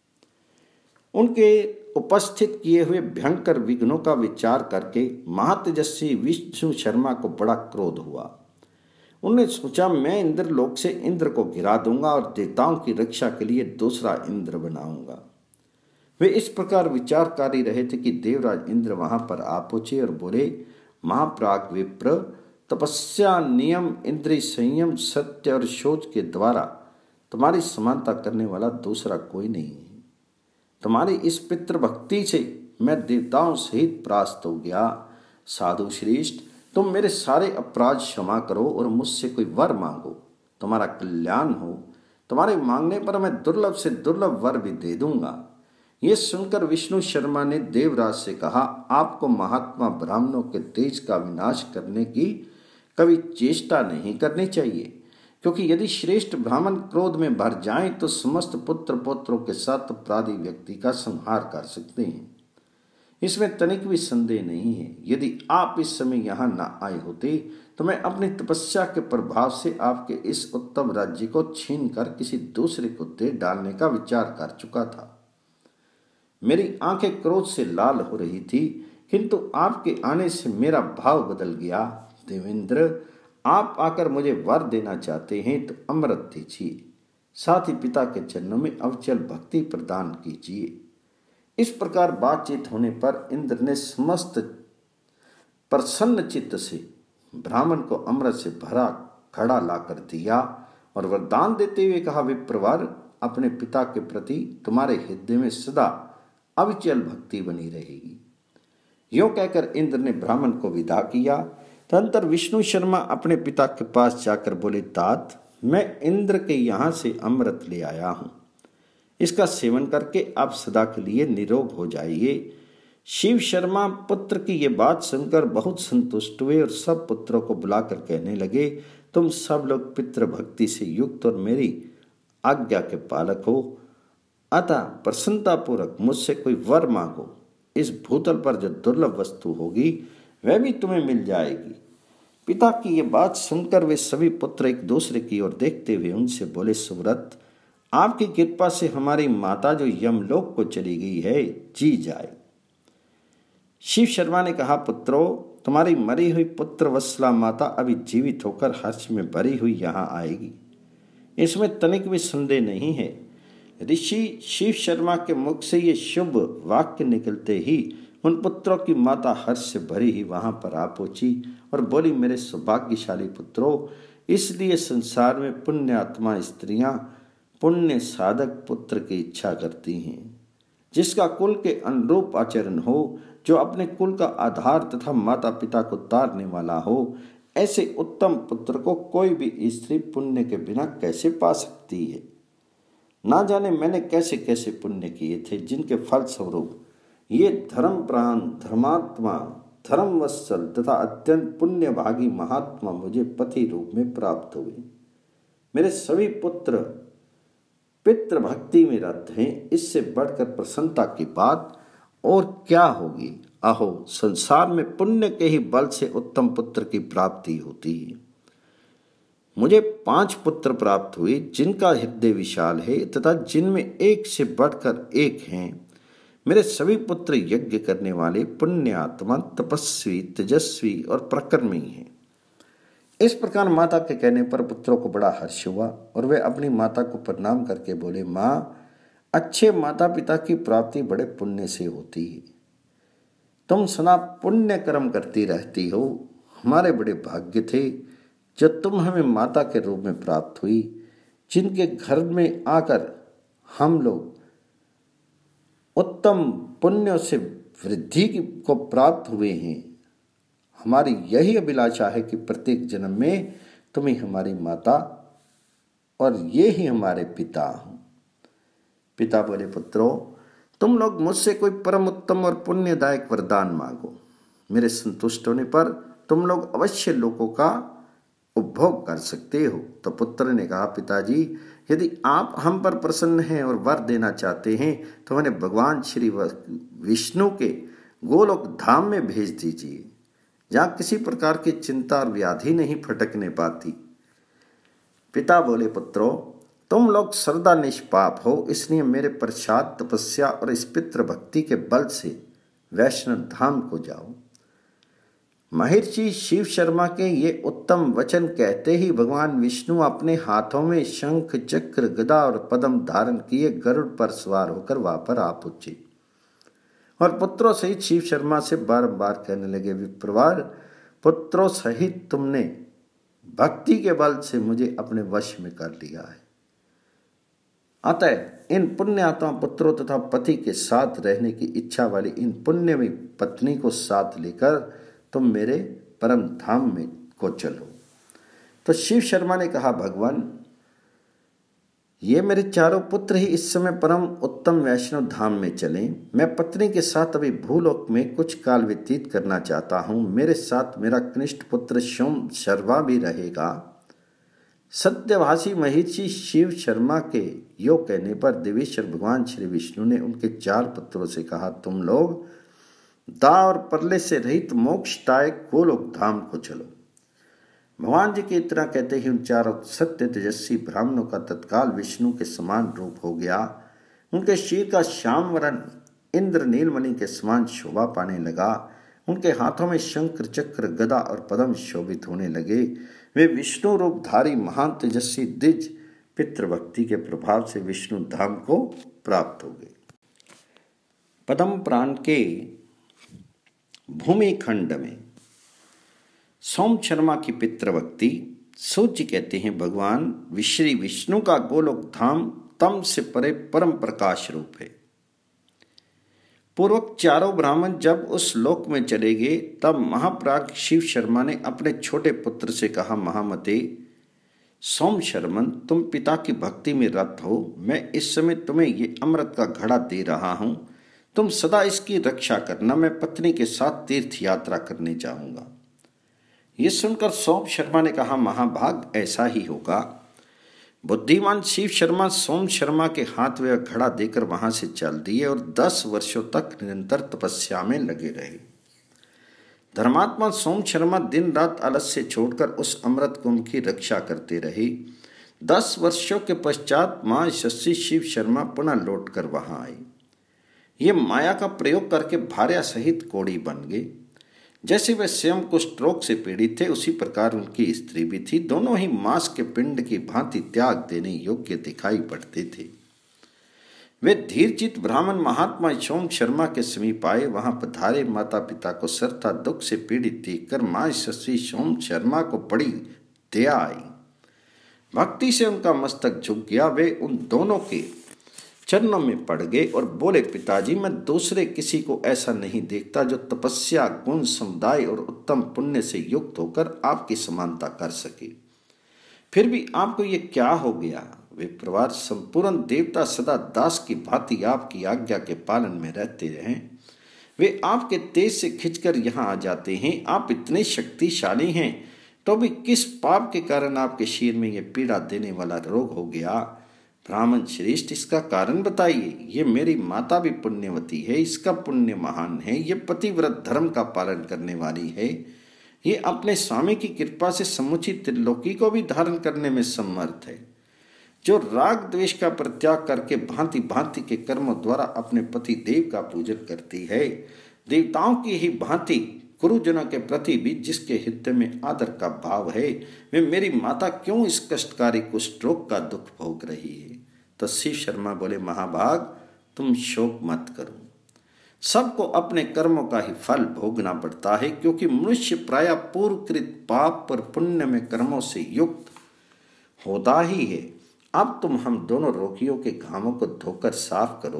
उनके उपस्थित किए हुए भयंकर विघ्नों का विचार करके महातेजस्वी विष्णु शर्मा को बड़ा क्रोध हुआ। उन्होंने सोचा, मैं इंद्रलोक से इंद्र को गिरा दूंगा और देवताओं की रक्षा के लिए दूसरा इंद्र बनाऊंगा। वे इस प्रकार विचारकारी रहे थे कि देवराज इंद्र वहां पर आ पहुंचे और बोले, महाप्राग विप्र, तपस्या, नियम, इंद्रिय संयम, सत्य और शोच के द्वारा तुम्हारी समानता करने वाला दूसरा कोई नहीं है। तुम्हारी इस पितृभक्ति से मैं देवताओं सहित परास्त हो गया। साधु श्रेष्ठ, तुम मेरे सारे अपराध क्षमा करो और मुझसे कोई वर मांगो, तुम्हारा कल्याण हो। तुम्हारे मांगने पर मैं दुर्लभ से दुर्लभ वर भी दे दूंगा। ये सुनकर विष्णु शर्मा ने देवराज से कहा, आपको महात्मा ब्राह्मणों के तेज का विनाश करने की कभी चेष्टा नहीं करनी चाहिए, क्योंकि यदि श्रेष्ठ ब्राह्मण क्रोध में भर जाएं तो समस्त पुत्र पौत्रों के साथ अपराधी व्यक्ति का संहार कर सकते हैं। इसमें तनिक भी संदेह नहीं है। यदि आप इस समय यहाँ न आए होते तो मैं अपनी तपस्या के प्रभाव से आपके इस उत्तम राज्य को छीन कर किसी दूसरे को दे डालने का विचार कर चुका था। मेरी आंखें क्रोध से लाल हो रही थी, किंतु आपके आने से मेरा भाव बदल गया। देवेंद्र, आप आकर मुझे वर देना चाहते हैं तो अमृत दीजिए, साथ ही पिता के चरणों में अविचल भक्ति प्रदान कीजिए। इस प्रकार बातचीत होने पर इंद्र ने समस्त प्रसन्न चित्त से ब्राह्मण को अमृत से भरा घड़ा लाकर दिया और वरदान देते हुए कहा, विप्रवर, अपने पिता के प्रति तुम्हारे हृदय में सदा अविचल भक्ति बनी रहेगी। यों कहकर इंद्र ने ब्राह्मण को विदा किया। तदनंतर विष्णु शर्मा अपने पिता के पास जाकर बोले, तात मैं इंद्र के यहाँ से अमृत ले आया हूँ, इसका सेवन करके आप सदा के लिए निरोग हो जाइए। शिव शर्मा पुत्र की ये बात सुनकर बहुत संतुष्ट हुए और सब पुत्रों को बुलाकर कहने लगे, तुम सब लोग पितृभक्ति से युक्त और मेरी आज्ञा के पालक हो, अतः प्रसन्नतापूर्वक मुझसे कोई वर मांगो। इस भूतल पर जो दुर्लभ वस्तु होगी वह भी तुम्हें मिल जाएगी। पिता की ये बात सुनकर वे सभी पुत्र एक दूसरे की ओर देखते हुए उनसे बोले, सुव्रत, आपकी कृपा से हमारी माता जो यमलोक को चली गई है जी जाए। शिव शर्मा ने कहा, पुत्रों, तुम्हारी मरी हुई पुत्र वत्सला माता अभी जीवित होकर हर्ष में भरी हुई यहाँ आएगी, इसमें तनिक भी संदेह नहीं है। ऋषि शिव शर्मा के मुख से ये शुभ वाक्य निकलते ही उन पुत्रों की माता हर्ष से भरी ही वहां पर आ पहुंची और बोली, मेरे सौभाग्यशाली पुत्रों, इसलिए संसार में पुण्य आत्मा स्त्रियां पुण्य साधक पुत्र की इच्छा करती हैं, जिसका कुल के अनुरूप आचरण हो, जो अपने कुल का आधार तथा माता पिता को तारने वाला हो। ऐसे उत्तम पुत्र को कोई भी स्त्री पुण्य के बिना कैसे पा सकती है। ना जाने मैंने कैसे कैसे पुण्य किए थे, जिनके फल स्वरूप ये धर्म प्राण, धर्मात्मा, धर्मवत्सल तथा अत्यंत पुण्यभागी महात्मा मुझे पति रूप में प्राप्त हुए। मेरे सभी पुत्र पितृभक्ति में रत हैं, इससे बढ़कर प्रसन्नता की बात और क्या होगी। अहो, संसार में पुण्य के ही बल से उत्तम पुत्र की प्राप्ति होती है। मुझे पांच पुत्र प्राप्त हुए, जिनका हृदय विशाल है तथा जिनमें एक से बढ़कर एक हैं। मेरे सभी पुत्र यज्ञ करने वाले, पुण्यात्मा, तपस्वी, तेजस्वी और प्रकर्मी हैं। इस प्रकार माता के कहने पर पुत्रों को बड़ा हर्ष हुआ और वे अपनी माता को प्रणाम करके बोले, माँ, अच्छे माता पिता की प्राप्ति बड़े पुण्य से होती है। तुम सदा पुण्य कर्म करती रहती हो। हमारे बड़े भाग्य थे जो तुम हमें माता के रूप में प्राप्त हुई, जिनके घर में आकर हम लोग उत्तम पुण्यों से वृद्धि को प्राप्त हुए हैं। हमारी यही अभिलाषा है कि प्रत्येक जन्म में तुम ही हमारी माता और ये ही हमारे पिता हो। पिता बोले, पुत्रों, तुम लोग मुझसे कोई परम उत्तम और पुण्यदायक वरदान मांगो। मेरे संतुष्ट होने पर तुम लोग अवश्य लोकों का उपभोग कर सकते हो। तो पुत्र ने कहा, पिताजी, यदि आप हम पर प्रसन्न हैं और वर देना चाहते हैं तो हमें भगवान श्री विष्णु के गोलोक धाम में भेज दीजिए, जहाँ किसी प्रकार की चिंता और व्याधि नहीं फटकने पाती। पिता बोले, पुत्रों, तुम लोग सर्वदा निष्पाप हो, इसलिए मेरे पश्चात तपस्या और इस पितृ भक्ति के बल से वैष्णव धाम को जाओ। महर्षि शिव शर्मा के ये उत्तम वचन कहते ही भगवान विष्णु अपने हाथों में शंख, चक्र, गदा और पद्म धारण किए गरुड़ पर सवार होकर वहां पर आ पहुंचे और पुत्रों सहित शिव शर्मा से बारंबार कहने लगे, विप्रवर, पुत्रों सहित तुमने भक्ति के बल से मुझे अपने वश में कर लिया है। अतः इन पुण्यात्मा पुत्रों तथा पति के साथ रहने की इच्छा वाली इन पुण्यमयी पत्नी को साथ लेकर तुम मेरे परम धाम में को चलो। तो शिव शर्मा ने कहा, भगवान, ये मेरे चारों पुत्र ही इस समय परम उत्तम वैष्णव धाम में चलें। मैं पत्नी के साथ अभी भूलोक में कुछ काल व्यतीत करना चाहता हूँ। मेरे साथ मेरा कनिष्ठ पुत्र सोम शर्मा भी रहेगा। सत्यभाषी महर्षि शिव शर्मा के यो कहने पर देवेश्वर भगवान श्री विष्णु ने उनके चार पुत्रों से कहा, तुम लोग दा और परले से रहित मोक्षदायक गोलोक धाम को चलो। भगवान जी के इतना कहते ही उन चारों सत्य तेजस्वी ब्राह्मणों का तत्काल विष्णु के समान रूप हो गया। उनके शीर का श्याम वर्ण इंद्र नीलमणि के समान शोभा पाने लगा। उनके हाथों में शंकर, चक्र, गदा और पद्म शोभित होने लगे। वे विष्णु रूपधारी महान तेजस्वी द्विज पितृभक्ति के प्रभाव से विष्णु धाम को प्राप्त हो गए। पद्म प्राण के भूमि खंड में सोम शर्मा की पितृभक्ति सूची कहते हैं, भगवान श्री विष्णु का गोलोक धाम तम से परे परम प्रकाश रूप है। पूर्वक चारों ब्राह्मण जब उस लोक में चले गए तब महाप्राज्ञ शिव शर्मा ने अपने छोटे पुत्र से कहा, महामते, सोम शर्मन, तुम पिता की भक्ति में रत हो। मैं इस समय तुम्हें ये अमृत का घड़ा दे रहा हूं, तुम सदा इसकी रक्षा करना। मैं पत्नी के साथ तीर्थ यात्रा करने जाऊंगा। ये सुनकर सोम शर्मा ने कहा, महाभाग, ऐसा ही होगा। बुद्धिमान शिव शर्मा सोम शर्मा के हाथ वह घड़ा देकर वहां से चल दिए और दस वर्षों तक निरंतर तपस्या में लगे रहे। धर्मात्मा सोम शर्मा दिन रात आलस्य छोड़कर उस अमृत कुंभ की रक्षा करते रहे। दस वर्षों के पश्चात मां शशि शिव शर्मा पुनः लौटकर वहां आए। ये माया का प्रयोग करके भार्या सहित कोड़ी बन गए। जैसे वे स्वयं कुष्ठ रोग से पीड़ित थे, उसी प्रकार उनकी स्त्री भी थी। दोनों ही मांस के पिंड की भांति त्याग देने योग्य दिखाई पड़ते थे। वे धीरचित ब्राह्मण महात्मा सोम शर्मा के समीप आए। वहां पधारे माता पिता को सरता दुख से पीड़ित देखकर मां शशि सोम शर्मा को बड़ी दया आई। भक्ति से उनका मस्तक झुक गया। वे उन दोनों के चरणों में पड़ गए और बोले, पिताजी, मैं दूसरे किसी को ऐसा नहीं देखता जो तपस्या, गुण, समुदाय और उत्तम पुण्य से युक्त होकर आपकी समानता कर सके। फिर भी आपको ये क्या हो गया? वे परिवार संपूर्ण देवता सदा दास की भांति आपकी आज्ञा के पालन में रहते रहे। वे आपके तेज से खिंचकर यहाँ आ जाते हैं। आप इतने शक्तिशाली हैं, तो भी किस पाप के कारण आपके शरीर में यह पीड़ा देने वाला रोग हो गया? ब्राह्मण श्रेष्ठ, इसका कारण बताइए। ये मेरी माता भी पुण्यवती है, इसका पुण्य महान है। ये पतिव्रत धर्म का पालन करने वाली है। ये अपने स्वामी की कृपा से समुचित त्रिलोकी को भी धारण करने में समर्थ है। जो राग द्वेष का परित्याग करके भांति भांति के कर्मों द्वारा अपने पति देव का पूजन करती है, देवताओं की ही भांति गुरुजनों के प्रति भी जिसके हृदय में आदर का भाव है, वे मेरी माता क्यों इस कष्टकारी कुष्ठ रोग का दुख भोग रही है? तो शिव शर्मा बोले, महाभाग, तुम शोक मत करो। सबको अपने कर्मों का ही फल भोगना पड़ता है, क्योंकि मनुष्य प्रायः पूर्वकृत पाप पर पुण्य में कर्मों से युक्त होता ही है। अब तुम हम दोनों रोगियों के घावों को धोकर साफ करो।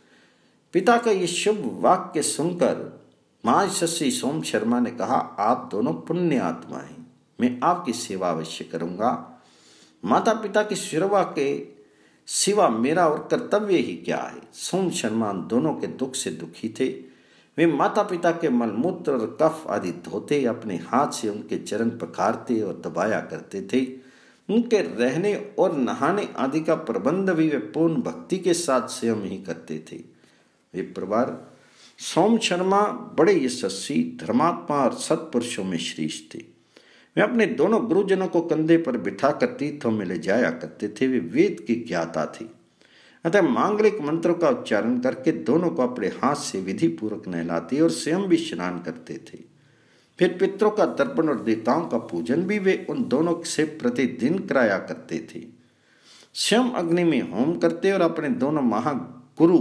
पिता का ये शुभ वाक्य सुनकर मां शशि सोम शर्मा ने कहा, आप दोनों पुण्य आत्मा हैं, मैं आपकी सेवा अवश्य करूंगा। माता पिता की सेवा के सिवा मेरा और कर्तव्य ही क्या है? सोम शर्मा दोनों के दुख से दुखी थे। वे माता पिता के मलमूत्र और कफ आदि धोते, अपने हाथ से उनके चरण पखारते और दबाया करते थे। उनके रहने और नहाने आदि का प्रबंध भी वे पूर्ण भक्ति के साथ स्वयं ही करते थे। वे परिवार सोम शर्मा बड़े यशस्वी, धर्मात्मा और सत्पुरुषों में श्रेष्ठ थे। वे अपने दोनों गुरुजनों को कंधे पर बिठाकर तीर्थों में ले जाया करते थे। वे वेद की ज्ञाता थे, अतः मांगलिक मंत्रों का उच्चारण करके दोनों को अपने हाथ से विधि पूर्वक नहलाते और स्वयं भी स्नान करते थे। फिर पितरों का तर्पण और देवताओं का पूजन भी वे उन दोनों से प्रतिदिन कराया करते थे। स्वयं अग्नि में होम करते और अपने दोनों महागुरु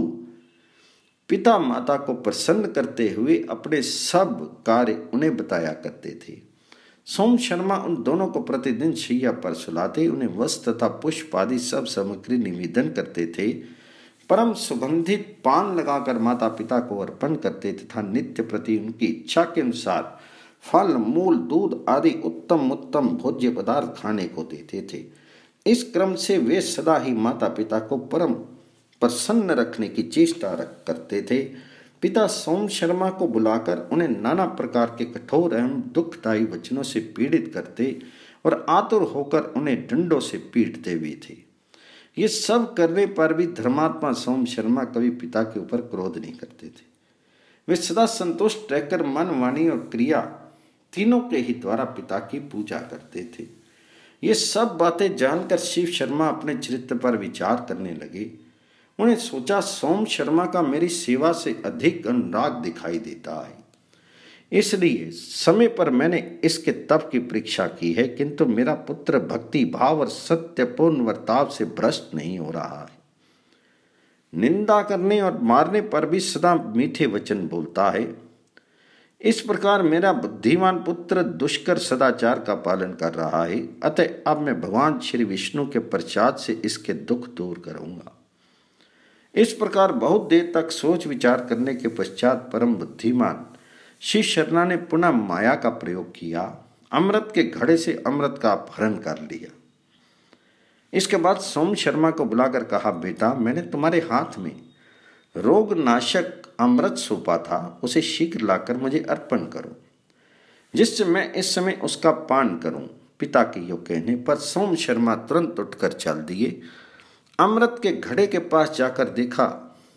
पिता माता को प्रसन्न करते हुए अपने सब कार्य उन्हें बताया करते थे। सोम शर्मा उन दोनों को प्रतिदिन शैया पर सुलाते, उन्हें वस्त्र तथा पुष्प आदि सब सामग्री निवेदन करते थे। परम सुगंधित पान लगाकर माता पिता को अर्पण करते तथा नित्य प्रति उनकी इच्छा के अनुसार फल, मूल, दूध आदि उत्तम उत्तम भोज्य पदार्थ खाने को देते थे। इस क्रम से वे सदा ही माता पिता को परम प्रसन्न रखने की चेष्टा करते थे। पिता सोम शर्मा को बुलाकर उन्हें नाना प्रकार के कठोर एवं दुखदायी वचनों से पीड़ित करते और आतुर होकर उन्हें डंडों से पीटते भी थे। ये सब करने पर भी धर्मात्मा सोम शर्मा कभी पिता के ऊपर क्रोध नहीं करते थे। वे सदा संतुष्ट रहकर मन, वाणी और क्रिया तीनों के ही द्वारा पिता की पूजा करते थे। ये सब बातें जानकर शिव शर्मा अपने चरित्र पर विचार करने लगे। उन्हें सोचा, सोम शर्मा का मेरी सेवा से अधिक अनुराग दिखाई देता है, इसलिए समय पर मैंने इसके तप की परीक्षा की है, किंतु मेरा पुत्र भक्ति भाव और सत्यपूर्ण वर्ताव से भ्रष्ट नहीं हो रहा है। निंदा करने और मारने पर भी सदा मीठे वचन बोलता है। इस प्रकार मेरा बुद्धिमान पुत्र दुष्कर सदाचार का पालन कर रहा है। अतः अब मैं भगवान श्री विष्णु के प्रसाद से इसके दुख दूर करूंगा। इस प्रकार बहुत देर तक सोच विचार करने के पश्चात परम बुद्धिमान शिव शर्मा ने पुनः माया का प्रयोग किया। अमृत के घड़े से अमृत का अपहरण कर लिया। इसके बाद सोम शर्मा को बुलाकर कहा, बेटा मैंने तुम्हारे हाथ में रोग नाशक अमृत सौंपा था, उसे शीघ्र लाकर मुझे अर्पण करो जिससे मैं इस समय उसका पान करूं। पिता के यो कहने पर सोम शर्मा तुरंत उठकर चल दिए। अमृत के घड़े के पास जाकर देखा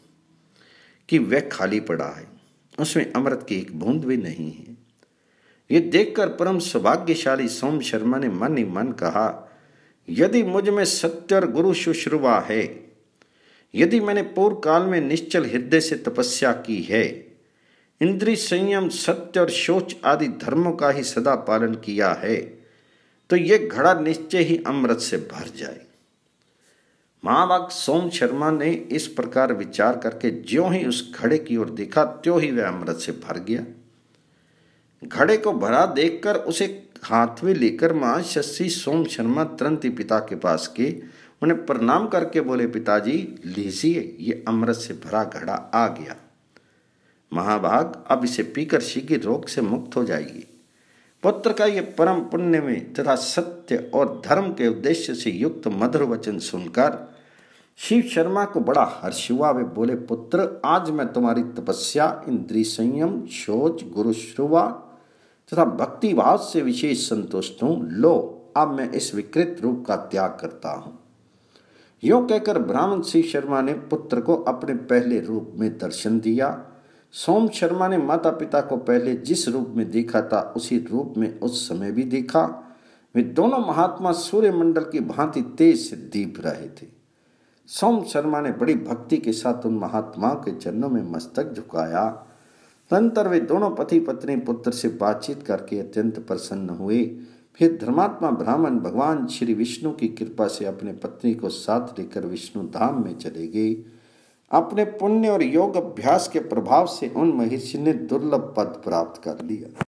कि वह खाली पड़ा है, उसमें अमृत की एक बूंद भी नहीं है। ये देखकर परम सौभाग्यशाली सोम शर्मा ने मन ही मन कहा, यदि मुझ में सत्य और गुरु शुश्रूषा है, यदि मैंने पूर्व काल में निश्चल हृदय से तपस्या की है, इंद्रिय संयम, सत्य और शौच आदि धर्मों का ही सदा पालन किया है, तो ये घड़ा निश्चय ही अमृत से भर जाए। महाभाग सोम शर्मा ने इस प्रकार विचार करके ज्यों ही उस घड़े की ओर देखा, त्यों ही वह अमृत से भर गया। घड़े को भरा देखकर उसे हाथ में लेकर महाशस्त्री सोम शर्मा तुरंत ही पिता के पास गए, उन्हें प्रणाम करके बोले, पिताजी लीजिए, ये अमृत से भरा घड़ा आ गया। महाभाग अब इसे पीकर शीघ्र रोग से मुक्त हो जाएगी। पुत्र का ये परम पुण्य में तथा सत्य और धर्म के उद्देश्य से युक्त मधुर वचन सुनकर शिव शर्मा को बड़ा हर्ष हुआ। वे बोले, पुत्र आज मैं तुम्हारी तपस्या, इंद्रिय संयम, शौच, गुरु श्रुवा तथा भक्ति भाव से विशेष संतुष्ट हूँ। लो अब मैं इस विकृत रूप का त्याग करता हूँ। यूं कहकर ब्राह्मण शिव शर्मा ने पुत्र को अपने पहले रूप में दर्शन दिया। सोम शर्मा ने माता पिता को पहले जिस रूप में देखा था उसी रूप में उस समय भी देखा। वे दोनों महात्मा सूर्य मंडल की भांति तेज से दीप रहे थे। सोम शर्मा ने बड़ी भक्ति के साथ उन महात्माओं के चरणों में मस्तक झुकाया। तदंतर वे दोनों पति पत्नी पुत्र से बातचीत करके अत्यंत प्रसन्न हुए। फिर धर्मात्मा ब्राह्मण भगवान श्री विष्णु की कृपा से अपने पत्नी को साथ लेकर विष्णु धाम में चले गए। अपने पुण्य और योग अभ्यास के प्रभाव से उन महर्षि ने दुर्लभ पद प्राप्त कर लिया।